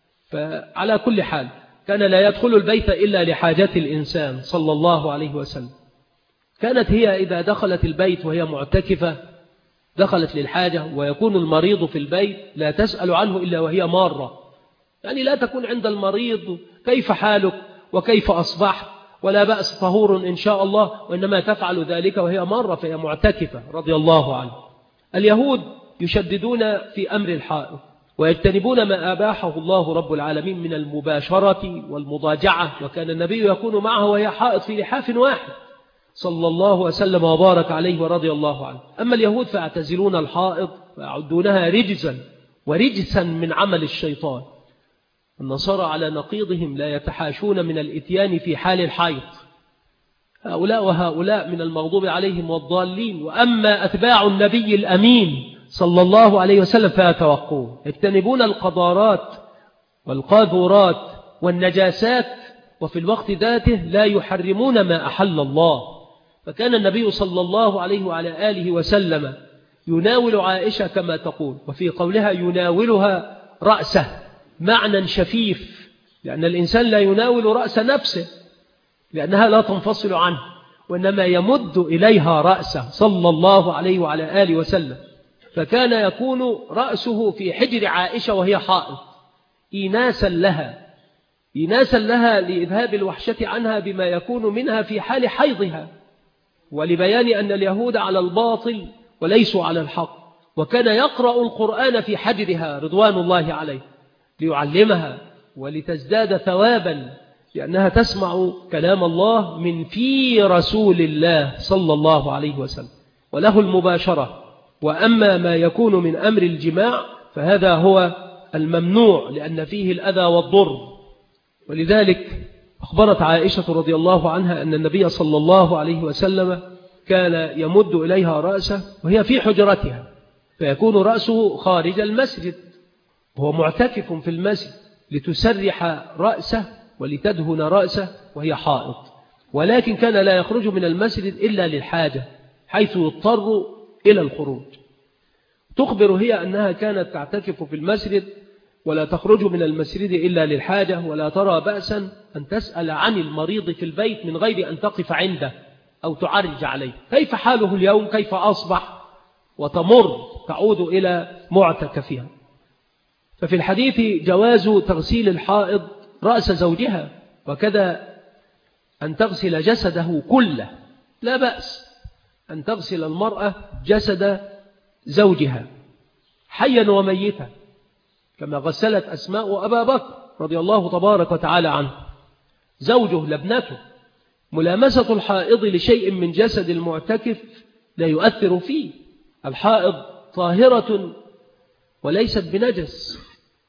فعلى كل حال كان لا يدخل البيت إلا لحاجة الإنسان صلى الله عليه وسلم. كانت هي إذا دخلت البيت وهي معتكفة دخلت للحاجة، ويكون المريض في البيت لا تسأل عنه إلا وهي مارة، يعني لا تكون عند المريض كيف حالك وكيف أصبحت ولا بأس طهور إن شاء الله، وإنما تفعل ذلك وهي مارة، فهي معتكفة رضي الله عنه. اليهود يشددون في أمر الحائض ويجتنبون ما أباحه الله رب العالمين من المباشرة والمضاجعة، وكان النبي يكون معه وهي حائض في لحاف واحد صلى الله وسلم وبارك عليه ورضي الله عنه. أما اليهود فاعتزلون الحائض ويعدونها رجزا ورجسا من عمل الشيطان. النصارى على نقيضهم لا يتحاشون من الإتيان في حال الحيض، هؤلاء وهؤلاء من المغضوب عليهم والضالين. وأما أتباع النبي الأمين صلى الله عليه وسلم فيتوقون، يجتنبون القذارات والقاذورات والنجاسات، وفي الوقت ذاته لا يحرمون ما أحل الله. فكان النبي صلى الله عليه وعلى آله وسلم يناول عائشة كما تقول، وفي قولها يناولها رأسه معنى شفيف، لأن الإنسان لا يناول رأس نفسه لأنها لا تنفصل عنه، وإنما يمد إليها رأسه صلى الله عليه وعلى آله وسلم. فكان يكون رأسه في حجر عائشة وهي حائض إيناسا لها لإذهاب الوحشة عنها بما يكون منها في حال حيضها، ولبيان أن اليهود على الباطل وليسوا على الحق. وكان يقرأ القرآن في حجرها رضوان الله عليه ليعلمها ولتزداد ثوابا، لأنها تسمع كلام الله من في رسول الله صلى الله عليه وسلم وله المباشرة. وأما ما يكون من أمر الجماع فهذا هو الممنوع لأن فيه الأذى والضر. ولذلك أخبرت عائشة رضي الله عنها أن النبي صلى الله عليه وسلم كان يمد إليها رأسه وهي في حجرتها، فيكون رأسه خارج المسجد وهو معتكف في المسجد، لتسرح رأسه ولتدهن رأسه وهي حائض. ولكن كان لا يخرج من المسجد إلا للحاجة حيث يضطر إلى الخروج. تخبر هي أنها كانت تعتكف في المسجد ولا تخرج من المسجد إلا للحاجة، ولا ترى بأسا أن تسأل عن المريض في البيت من غير أن تقف عنده أو تعرج عليه كيف حاله اليوم، كيف أصبح، وتمر تعود إلى معتكفها. ففي الحديث جواز تغسيل الحائض رأس زوجها، وكذا أن تغسل جسده كله، لا بأس أن تغسل المرأة جسد زوجها حيا وميتا، كما غسلت أسماء أبا بكر رضي الله تبارك وتعالى عنه زوجه لابنته. ملامسة الحائض لشيء من جسد المعتكف لا يؤثر فيه. الحائض طاهرة وليست بنجس.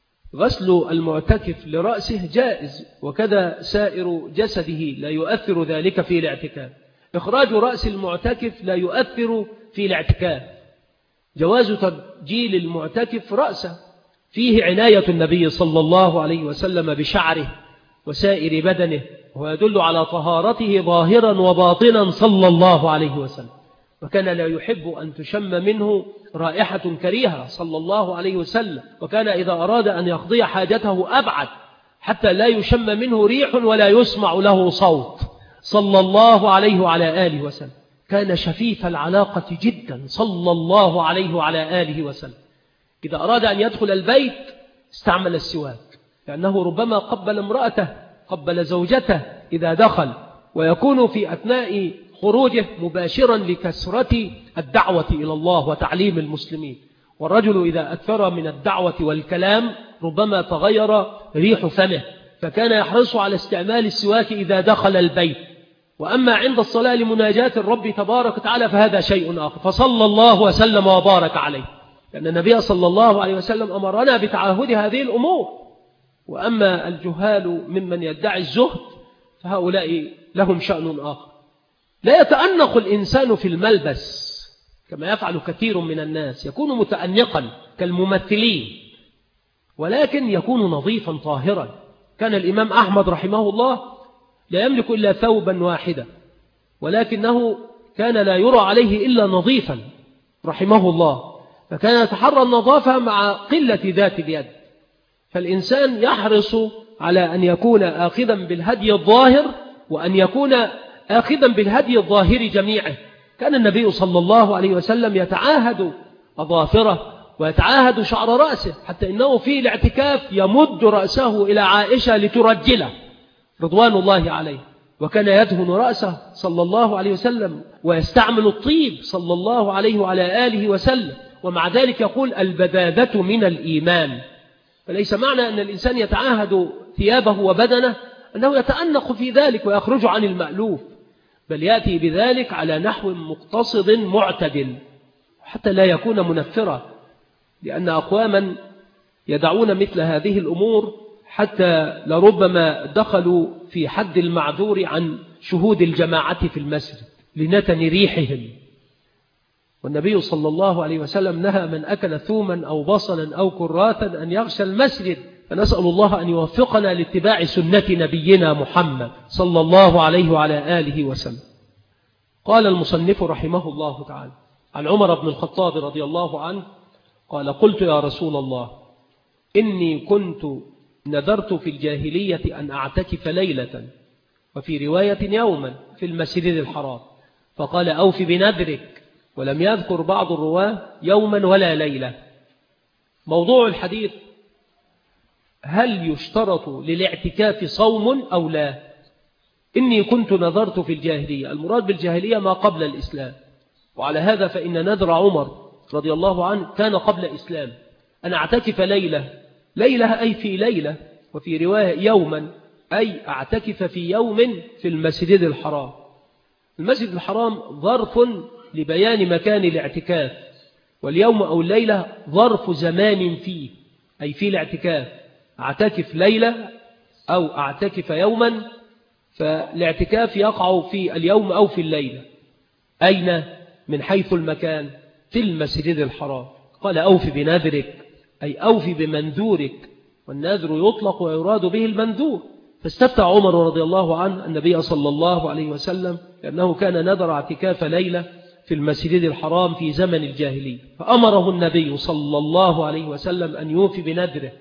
غسل المعتكف لرأسه جائز، وكذا سائر جسده لا يؤثر ذلك في الاعتكاف. إخراج رأس المعتكف لا يؤثر في الاعتكاف. جواز تبجيل المعتكف رأسه فيه عناية النبي صلى الله عليه وسلم بشعره وسائر بدنه، ويدل على طهارته ظاهرا وباطنا صلى الله عليه وسلم. وكان لا يحب أن تشم منه رائحة كريهة صلى الله عليه وسلم، وكان إذا أراد أن يقضي حاجته أبعد حتى لا يشم منه ريح ولا يسمع له صوت صلى الله عليه وعلى آله وسلم. كان شفيف العلاقة جدا صلى الله عليه وعلى آله وسلم. إذا أراد أن يدخل البيت استعمل السواك، لأنه ربما قبل امرأته، قبل زوجته إذا دخل، ويكون في أثناء خروجه مباشرا لكثرة الدعوة إلى الله وتعليم المسلمين. والرجل إذا أكثر من الدعوة والكلام ربما تغير ريح فمه، فكان يحرص على استعمال السواك إذا دخل البيت. وأما عند الصلاة لمناجاة الرب تبارك وتعالى فهذا شيء آخر، فصلى الله وسلم وبارك عليه، لأن النبي صلى الله عليه وسلم أمرنا بتعاهد هذه الأمور. وأما الجهال ممن يدعي الزهد فهؤلاء لهم شأن آخر. لا يتأنق الإنسان في الملبس كما يفعل كثير من الناس، يكون متأنقا كالممثلين، ولكن يكون نظيفا طاهرا. كان الإمام أحمد رحمه الله لا يملك إلا ثوبا واحدا، ولكنه كان لا يرى عليه إلا نظيفا رحمه الله، فكان يتحرى النظافة مع قلة ذات اليد. فالإنسان يحرص على أن يكون آخذا بالهدي الظاهر، وأن يكون آخذا بالهدي الظاهر جميعه. كان النبي صلى الله عليه وسلم يتعاهد أظافره ويتعاهد شعر رأسه، حتى إنه في الاعتكاف يمد رأسه إلى عائشة لترجله رضوان الله عليه، وكان يدهن رأسه صلى الله عليه وسلم ويستعمل الطيب صلى الله عليه وعلى آله وسلم. ومع ذلك يقول البذاذة من الإيمان. فليس معنى أن الإنسان يتعاهد ثيابه وبدنه أنه يتأنق في ذلك ويخرج عن المألوف، بل يأتي بذلك على نحو مقتصد معتدل حتى لا يكون منفرا، لأن أقواما يدعون مثل هذه الأمور حتى لربما دخلوا في حد المعذور عن شهود الجماعة في المسجد لنتن ريحهم. والنبي صلى الله عليه وسلم نهى من أكل ثوما أو بصلا أو كراثا أن يغشى المسجد، فنسأل الله أن يوفقنا لاتباع سنة نبينا محمد صلى الله عليه وعلى آله وسلم. قال المصنف رحمه الله تعالى عن عمر بن الخطاب رضي الله عنه قال: قلت يا رسول الله إني كنت نذرت في الجاهلية أن أعتكف ليلة، وفي رواية يوما، في المسجد الحرام، فقال: أوف بنذرك. ولم يذكر بعض الرواه يوما ولا ليلة. موضوع الحديث: هل يشترط للاعتكاف صوم أو لا؟ إني كنت نذرت في الجاهلية، المراد بالجاهلية ما قبل الإسلام، وعلى هذا فإن نذر عمر رضي الله عنه كان قبل الإسلام، أن أعتكف ليلة، ليلة أي في ليلة، وفي رواية يوما أي أعتكف في يوم في المسجد الحرام. المسجد الحرام ظرف لبيان مكان الاعتكاف، واليوم أو الليلة ظرف زمان فيه، أي في الاعتكاف، أعتكف ليلة أو أعتكف يوما، فالاعتكاف يقع في اليوم أو في الليلة. أين؟ من حيث المكان، في المسجد الحرام. قال: أوف بنذرك، أي أوف بمنذورك، والنذر يطلق ويراد به المنذور. فاستفتى عمر رضي الله عنه النبي صلى الله عليه وسلم لأنه كان نذر اعتكاف ليلة في المسجد الحرام في زمن الجاهلية، فأمره النبي صلى الله عليه وسلم أن يوفي بنذره.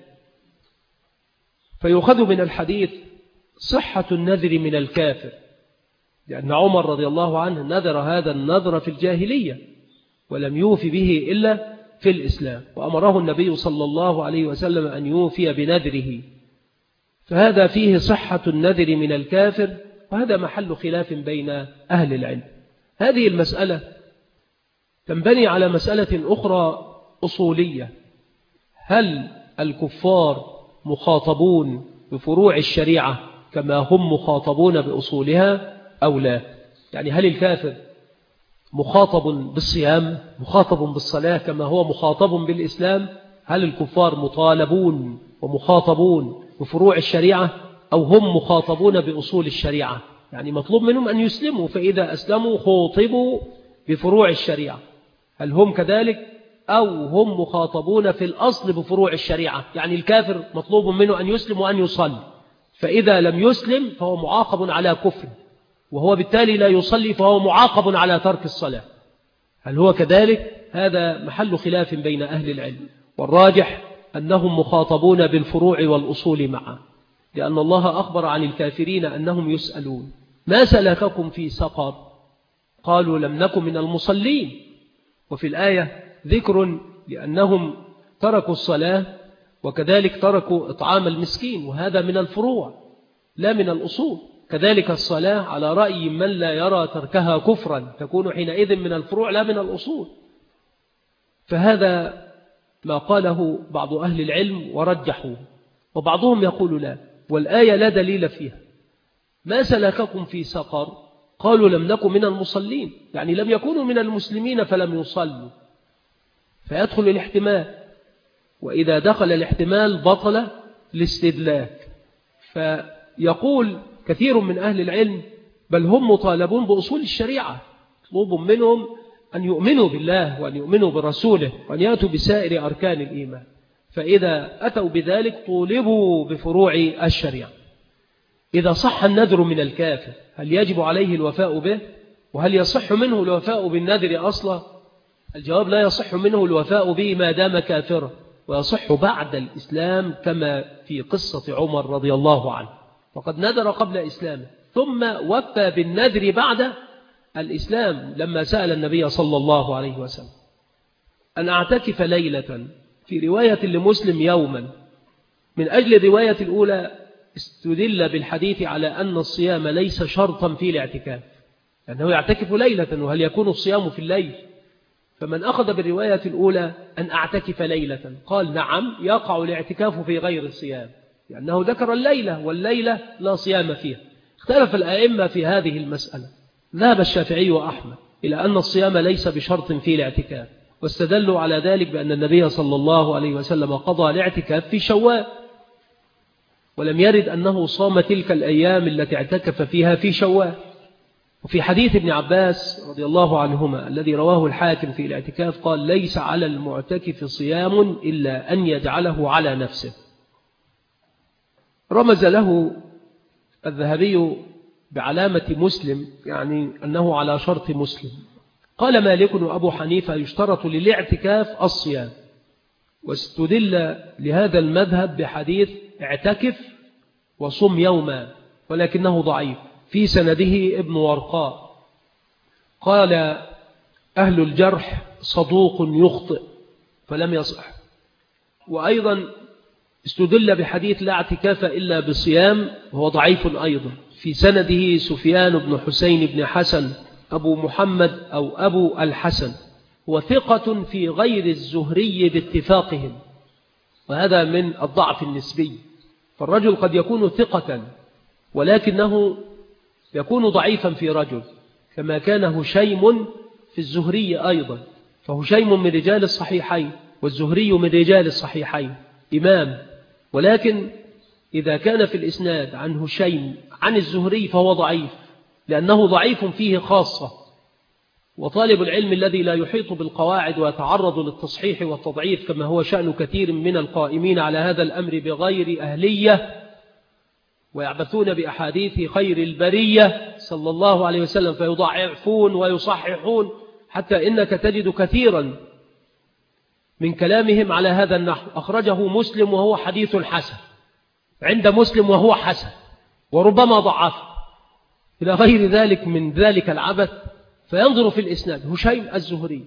فيؤخذ من الحديث صحة النذر من الكافر، لأن عمر رضي الله عنه نذر هذا النذر في الجاهلية ولم يوفي به إلا في الإسلام، وأمره النبي صلى الله عليه وسلم أن يوفي بنذره، فهذا فيه صحة النذر من الكافر، وهذا محل خلاف بين أهل العلم. هذه المسألة تنبني على مسألة أخرى أصولية: هل الكفار مخاطبون بفروع الشريعة كما هم مخاطبون بأصولها أو لا؟ يعني هل الكافر مخاطب بالصيام، مخاطب بالصلاة كما هو مخاطب بالإسلام، هل الكفار مطالبون ومخاطبون بفروع الشريعة أو هم مخاطبون بأصول الشريعة؟ يعني مطلوب منهم أن يسلموا، فإذا أسلموا خوطبوا بفروع الشريعة. هل هم كذلك أو هم مخاطبون في الأصل بفروع الشريعة؟ يعني الكافر مطلوب منه أن يسلم وأن يصلي، فإذا لم يسلم فهو معاقب على كفر، وهو بالتالي لا يصلي فهو معاقب على ترك الصلاة. هل هو كذلك؟ هذا محل خلاف بين أهل العلم، والراجح أنهم مخاطبون بالفروع والأصول معا، لأن الله أخبر عن الكافرين أنهم يسألون ما سلككم في سقر؟ قالوا لم نكن من المصلين. وفي الآية ذكر لأنهم تركوا الصلاة وكذلك تركوا إطعام المسكين، وهذا من الفروع لا من الأصول. كذلك الصلاة على رأي من لا يرى تركها كفرا تكون حينئذ من الفروع لا من الأصول. فهذا ما قاله بعض أهل العلم ورجحوه، وبعضهم يقول لا، والآية لا دليل فيها. ما سلككم في سقر؟ قالوا لم نكن من المصلين، يعني لم يكونوا من المسلمين فلم يصلوا، فيدخل الاحتمال، وإذا دخل الاحتمال بطل الاستدلاك. فيقول كثير من أهل العلم بل هم مطالبون بأصول الشريعة، مطلوب منهم أن يؤمنوا بالله وأن يؤمنوا برسوله وأن يأتوا بسائر أركان الإيمان، فإذا أتوا بذلك طولبوا بفروع الشريعة. إذا صح النذر من الكافر هل يجب عليه الوفاء به؟ وهل يصح منه الوفاء بالنذر أصلا؟ الجواب لا يصح منه الوفاء به ما دام كافرا، ويصح بعد الإسلام كما في قصة عمر رضي الله عنه، فقد نذر قبل إسلامه ثم وفى بالنذر بعد الإسلام لما سأل النبي صلى الله عليه وسلم أن أعتكف ليلة، في رواية لمسلم يوما. من أجل الرواية الأولى استدل بالحديث على أن الصيام ليس شرطا في الاعتكاف، لأنه يعتكف ليلة، وهل يكون الصيام في الليل؟ فمن أخذ بالرواية الأولى أن أعتكف ليلة قال نعم يقع الاعتكاف في غير الصيام، لأنه ذكر الليلة، والليلة لا صيام فيها. اختلف الآئمة في هذه المسألة، ذهب الشافعي وأحمد إلى أن الصيام ليس بشرط في الاعتكاف، واستدلوا على ذلك بأن النبي صلى الله عليه وسلم قضى الاعتكاف في شوال، ولم يرد أنه صام تلك الأيام التي اعتكف فيها في شوال. وفي حديث ابن عباس رضي الله عنهما الذي رواه الحاكم في الاعتكاف قال ليس على المعتكف صيام إلا أن يجعله على نفسه. رمز له الذهبي بعلامة مسلم، يعني أنه على شرط مسلم. قال مالك وأبو حنيفة يشترط للاعتكاف الصيام، واستدل لهذا المذهب بحديث اعتكف وصم يوما، ولكنه ضعيف، في سنده ابن ورقاء. قال أهل الجرح صدوق يخطئ فلم يصح. وأيضا استدل بحديث لا اعتكاف إلا بصيام، وهو ضعيف أيضا، في سنده سفيان بن حسين بن حسن أبو محمد أو أبو الحسن، وثقة في غير الزهري باتفاقهم، وهذا من الضعف النسبي. فالرجل قد يكون ثقة ولكنه يكون ضعيفا في رجل، كما كان هشيم في الزهري أيضا، فهشيم من رجال الصحيحين والزهري من رجال الصحيحين إمام، ولكن إذا كان في الإسناد عن هشيم عن الزهري فهو ضعيف، لأنه ضعيف فيه خاصة. وطالب العلم الذي لا يحيط بالقواعد ويتعرض للتصحيح والتضعيف كما هو شأن كثير من القائمين على هذا الأمر بغير أهلية، ويعبثون بأحاديث خير البرية صلى الله عليه وسلم فيضعفون ويصححون، حتى إنك تجد كثيرا من كلامهم على هذا النحو أخرجه مسلم وهو حديث حسن، عند مسلم وهو حسن، وربما ضعفه إلى غير ذلك من ذلك العبث. فينظر في الإسناد هشيم الزهري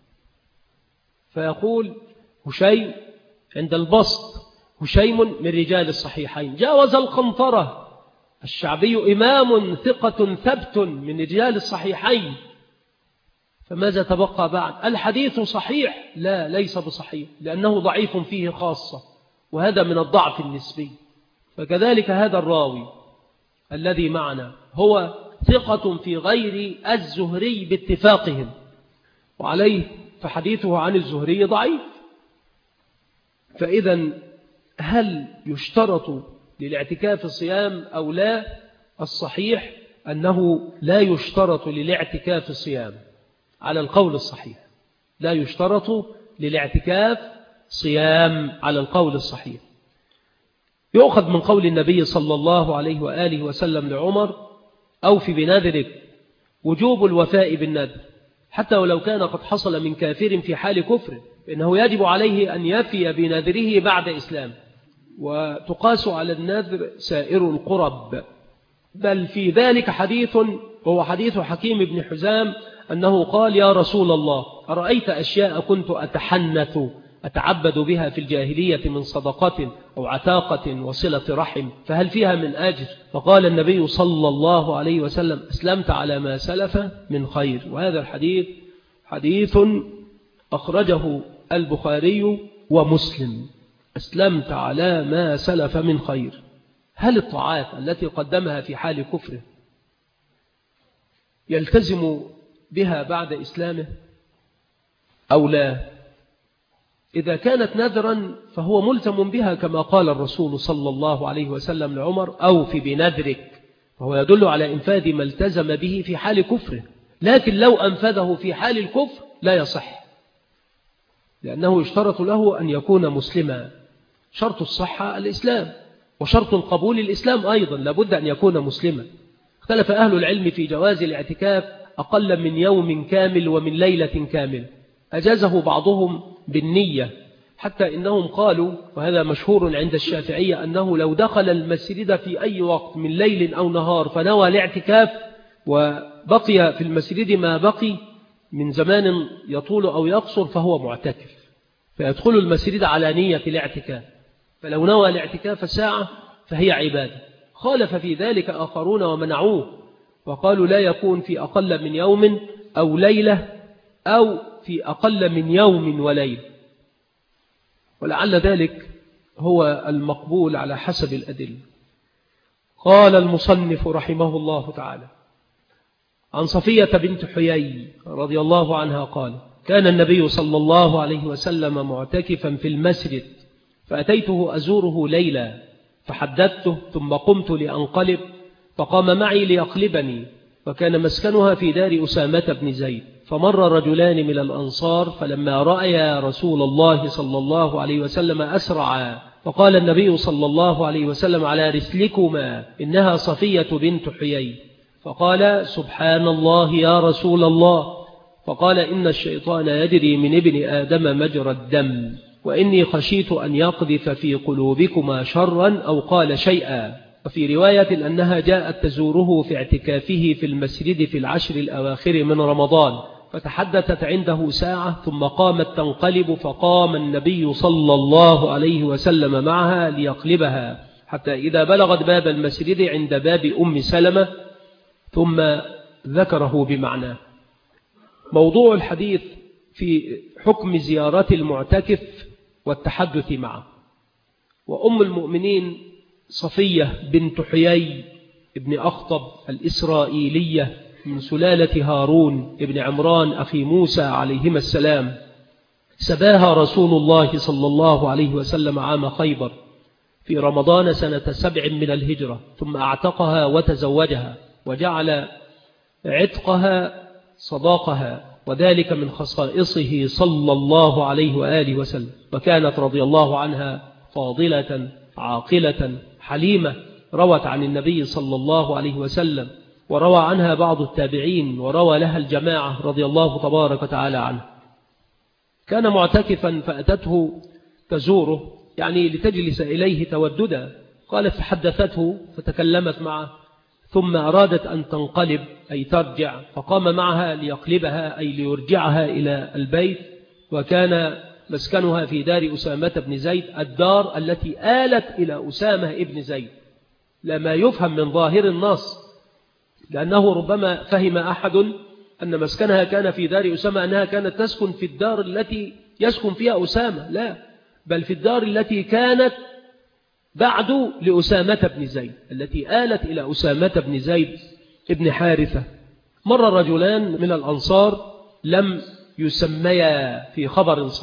فيقول هشيم عند البسط هشيم من رجال الصحيحين، جاوز القنطرة، الشعبي إمام ثقة ثبت من رجال الصحيحين، فماذا تبقى بعد؟ الحديث صحيح؟ لا، ليس بصحيح، لأنه ضعيف فيه خاصة، وهذا من الضعف النسبي. فكذلك هذا الراوي الذي معنا هو ثقة في غير الزهري باتفاقهم، وعليه فحديثه عن الزهري ضعيف. فإذا هل يشترط للاعتكاف الصيام أو لا؟ الصحيح أنه لا يشترط للاعتكاف الصيام على القول الصحيح، لا يشترط للاعتكاف صيام على القول الصحيح. يؤخذ من قول النبي صلى الله عليه وآله وسلم لعمر: أوفي بنذرك، وجوب الوفاء بالنذر حتى ولو كان قد حصل من كافر في حال كفره، إنه يجب عليه أن يفي بنذره بعد إسلام. وتقاس على النذر سائر القرب، بل في ذلك حديث وهو حديث حكيم بن حزام أنه قال: يا رسول الله، أرأيت أشياء كنت أتحنث أتعبد بها في الجاهلية من صدقة أو عتاقة وصلة رحم، فهل فيها من أجر؟ فقال النبي صلى الله عليه وسلم: أسلمت على ما سلف من خير. وهذا الحديث حديث أخرجه البخاري ومسلم: أسلمت على ما سلف من خير. هل الطاعات التي قدمها في حال كفره يلتزم بها بعد إسلامه أو لا؟ إذا كانت نذرا فهو ملزم بها كما قال الرسول صلى الله عليه وسلم لعمر: أوفي بنذرك، فهو يدل على إنفاذ ما التزم به في حال كفره. لكن لو أنفذه في حال الكفر لا يصح، لأنه يشترط له أن يكون مسلما. شرط الصحة الإسلام، وشرط القبول الإسلام أيضا، لابد أن يكون مسلما. اختلف أهل العلم في جواز الاعتكاف أقل من يوم كامل ومن ليلة كامل. أجازه بعضهم بالنية، حتى إنهم قالوا، وهذا مشهور عند الشافعية، أنه لو دخل المسجد في أي وقت من ليل أو نهار فنوى الاعتكاف وبقي في المسجد ما بقي من زمان يطول أو يقصر فهو معتكف، فيدخل المسجد على نية الاعتكاف. فلو نوى الاعتكاف ساعة فهي عبادة. خالف في ذلك آخرون ومنعوه، وقالوا لا يكون في أقل من يوم أو ليلة أو في أقل من يوم وليل، ولعل ذلك هو المقبول على حسب الأدلة. قال المصنف رحمه الله تعالى: عن صفية بنت حيي رضي الله عنها قال: كان النبي صلى الله عليه وسلم معتكفا في المسجد، فأتيته أزوره ليلا، فحدثته ثم قمت لأنقلب، فقام معي ليقلبني، وكان مسكنها في دار أسامة بن زيد. فمر رجلان من الأنصار، فلما رأيا رسول الله صلى الله عليه وسلم أسرعا، فقال النبي صلى الله عليه وسلم: على رسلكما، إنها صفية بنت حيي. فقال: سبحان الله يا رسول الله. فقال: إن الشيطان يجري من ابن آدم مجرى الدم، وإني خشيت أن يقذف في قلوبكما شرا، أو قال شيئا. وفي رواية أنها جاءت تزوره في اعتكافه في المسجد في العشر الأواخر من رمضان، فتحدثت عنده ساعة ثم قامت تنقلب، فقام النبي صلى الله عليه وسلم معها ليقلبها، حتى إذا بلغت باب المسجد عند باب أم سلمة ثم ذكره بمعناه. موضوع الحديث في حكم زيارة المعتكف والتحدث معه. وأم المؤمنين صفية بنت حيي ابن أخطب الإسرائيلية من سلالة هارون ابن عمران أخي موسى عليهما السلام، سباها رسول الله صلى الله عليه وسلم عام خيبر في رمضان سنة 7 من الهجرة، ثم اعتقها وتزوجها، وجعل عتقها صداقها، وذلك من خصائصه صلى الله عليه وآله وسلم. وكانت رضي الله عنها فاضلة عاقلة حليمة، روت عن النبي صلى الله عليه وسلم، وروى عنها بعض التابعين، وروى لها الجماعة رضي الله تبارك وتعالى عنه. كان معتكفا فأتته تزوره، يعني لتجلس إليه توددا. قالت: فحدثته فتكلمت معه، ثم أرادت أن تنقلب أي ترجع، فقام معها ليقلبها أي ليرجعها إلى البيت. وكان مسكنها في دار أسامة بن زيد، الدار التي آلت إلى أسامة بن زيد، لما يفهم من ظاهر النص، لأنه ربما فهم أحد أن مسكنها كان في دار أسامة أنها كانت تسكن في الدار التي يسكن فيها أسامة، لا، بل في الدار التي كانت بعد لأسامة بن زيد، التي آلت إلى أسامة بن زيد ابن حارثة. مر رجلان من الأنصار لم يسميا في خبر صحيح،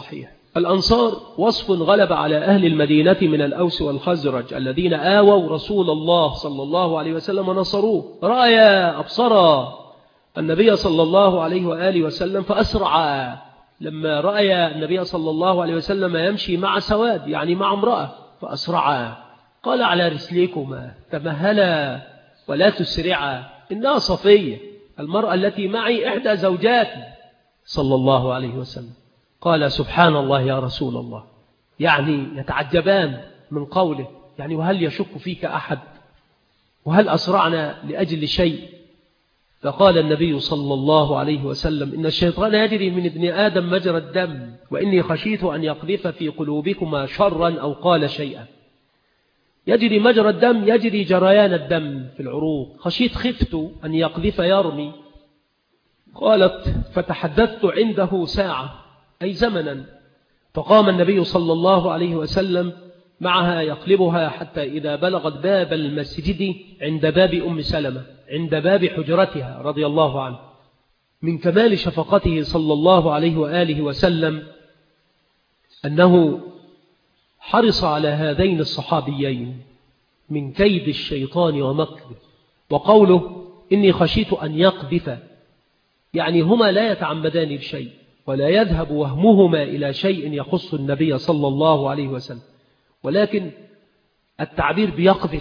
الأنصار وصف غلب على أهل المدينة من الأوس والخزرج الذين آووا رسول الله صلى الله عليه وسلم ونصروه. رأيا أبصرا النبي صلى الله عليه وآله وسلم فأسرعا لما رأي النبي صلى الله عليه وسلم يمشي مع سواد يعني مع امرأة فأسرعا. قال على رسليكما تمهلا ولا تسرعا إنها صفية المرأة التي معي إحدى زوجاتي صلى الله عليه وسلم. قال سبحان الله يا رسول الله، يعني يتعجبان من قوله، يعني وهل يشك فيك أحد؟ وهل أسرعنا لأجل شيء؟ فقال النبي صلى الله عليه وسلم إن الشيطان يجري من ابن آدم مجرى الدم وإني خشيت أن يقذف في قلوبكما شرا أو قال شيئا. يجري مجرى الدم، يجري جريان الدم في العروق، خفت أن يقذف يرمي. قالت فتحدثت عنده ساعة أي زمنا، فقام النبي صلى الله عليه وسلم معها يقلبها حتى إذا بلغت باب المسجد عند باب أم سلمة عند باب حجرتها رضي الله عنه، من كمال شفقته صلى الله عليه وآله وسلم أنه حرص على هذين الصحابيين من كيد الشيطان ومكره. وقوله إني خشيت أن يقذف، يعني هما لا يتعمدان بشيء ولا يذهب وهمهما إلى شيء يخص النبي صلى الله عليه وسلم، ولكن التعبير بيقذف،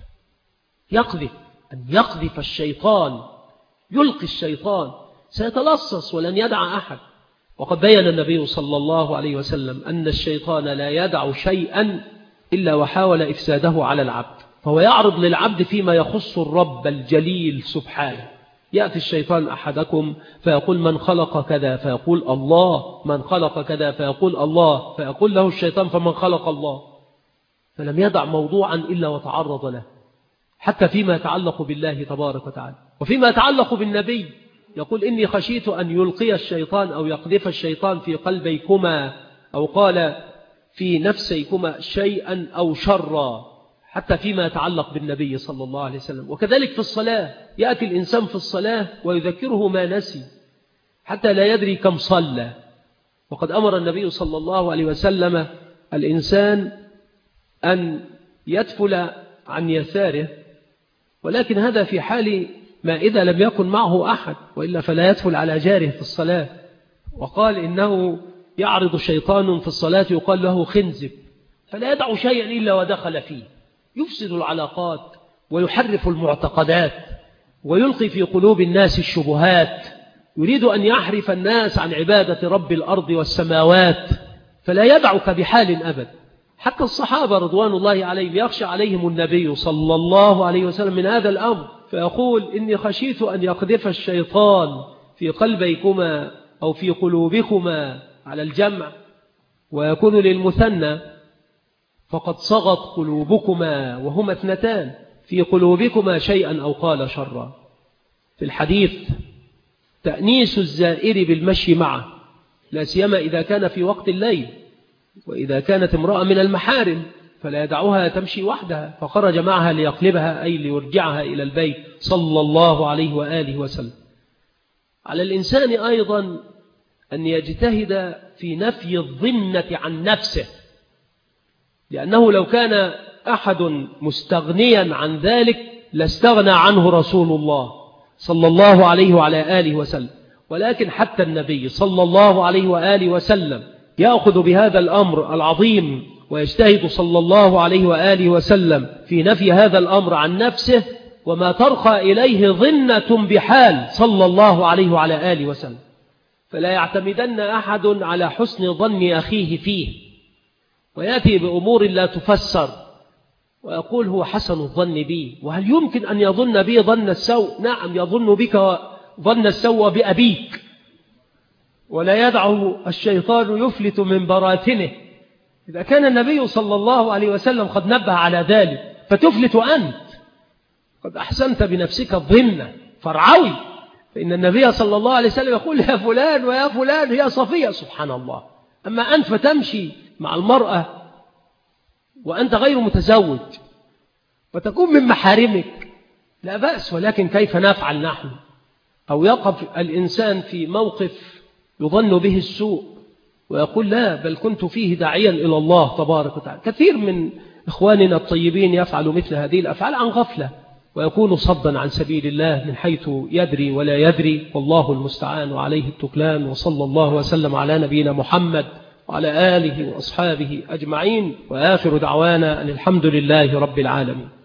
أن يقذف الشيطان، يلقي الشيطان، سيتلصص ولن يدع أحد. وقد بين النبي صلى الله عليه وسلم أن الشيطان لا يدع شيئا إلا وحاول إفساده على العبد، فهو يعرض للعبد فيما يخص الرب الجليل سبحانه. يأتي الشيطان أحدكم فيقول من خلق كذا فيقول الله، من خلق كذا فيقول الله، فيقول له الشيطان فمن خلق الله، فلم يدع موضوعا إلا وتعرض له، حتى فيما يتعلق بالله تبارك وتعالى. وفيما يتعلق بالنبي يقول إني خشيت أن يلقي الشيطان أو يقذف الشيطان في قلبيكما، أو قال في نفسيكما شيئا أو شرا، حتى فيما يتعلق بالنبي صلى الله عليه وسلم. وكذلك في الصلاة، يأتي الإنسان في الصلاة ويذكره ما نسي حتى لا يدري كم صلى. وقد أمر النبي صلى الله عليه وسلم الإنسان أن يدفل عن يساره، ولكن هذا في حال ما إذا لم يكن معه أحد، وإلا فلا يدفل على جاره في الصلاة. وقال إنه يعرض شيطان في الصلاة يقال له خنزب، فلا يدع شيئا إلا ودخل فيه، يفسد العلاقات ويحرف المعتقدات ويلقي في قلوب الناس الشبهات، يريد أن يحرف الناس عن عبادة رب الأرض والسماوات، فلا يدعك بحال أبد. حتى الصحابة رضوان الله عليهم يخشى عليهم النبي صلى الله عليه وسلم من هذا الأمر، فيقول إني خشيت أن يقذف الشيطان في قلبيكما أو في قلوبكما على الجمع، ويكون للمثنى فقد صغت قلوبكما وهما اثنتان، في قلوبكما شيئا أو قال شرا. في الحديث تأنيس الزائر بالمشي معه، لا سيما إذا كان في وقت الليل، وإذا كانت امرأة من المحارم فلا يدعوها تمشي وحدها، فخرج معها ليقلبها أي ليرجعها إلى البيت صلى الله عليه وآله وسلم. على الإنسان أيضا أن يجتهد في نفي الظنة عن نفسه، لأنه لو كان أحد مستغنيا عن ذلك لاستغنى عنه رسول الله صلى الله عليه وعلى آله وسلم، ولكن حتى النبي صلى الله عليه وآله وسلم يأخذ بهذا الأمر العظيم ويجتهد صلى الله عليه وآله وسلم في نفي هذا الأمر عن نفسه، وما ترخى إليه ظنة بحال صلى الله عليه وعلى آله وسلم. فلا يعتمدن أحد على حسن ظن أخيه فيه ويأتي بأمور لا تفسر ويقول هو حسن الظن بي، وهل يمكن أن يظن بي ظن السوء؟ نعم، يظن بك ظن السوء بأبيك، ولا يدعه الشيطان يفلت من براثنه. إذا كان النبي صلى الله عليه وسلم قد نبه على ذلك، فتفلت أنت؟ قد أحسنت بنفسك الظن فرعوي، فإن النبي صلى الله عليه وسلم يقول يا فلان ويا فلان هي صفية، سبحان الله. أما أنت فتمشي مع المرأة وأنت غير متزوج وتكون من محارمك لا بأس، ولكن كيف نفعل نحن؟ أو يقف الإنسان في موقف يظن به السوء ويقول لا بل كنت فيه داعيا إلى الله تبارك وتعالى. كثير من إخواننا الطيبين يفعل مثل هذه الأفعال عن غفلة ويكون صدا عن سبيل الله من حيث يدري ولا يدري، والله المستعان وعليه التكلان. وصلى الله وسلم على نبينا محمد وعلى آله وأصحابه أجمعين، وآخر دعوانا أن الحمد لله رب العالمين.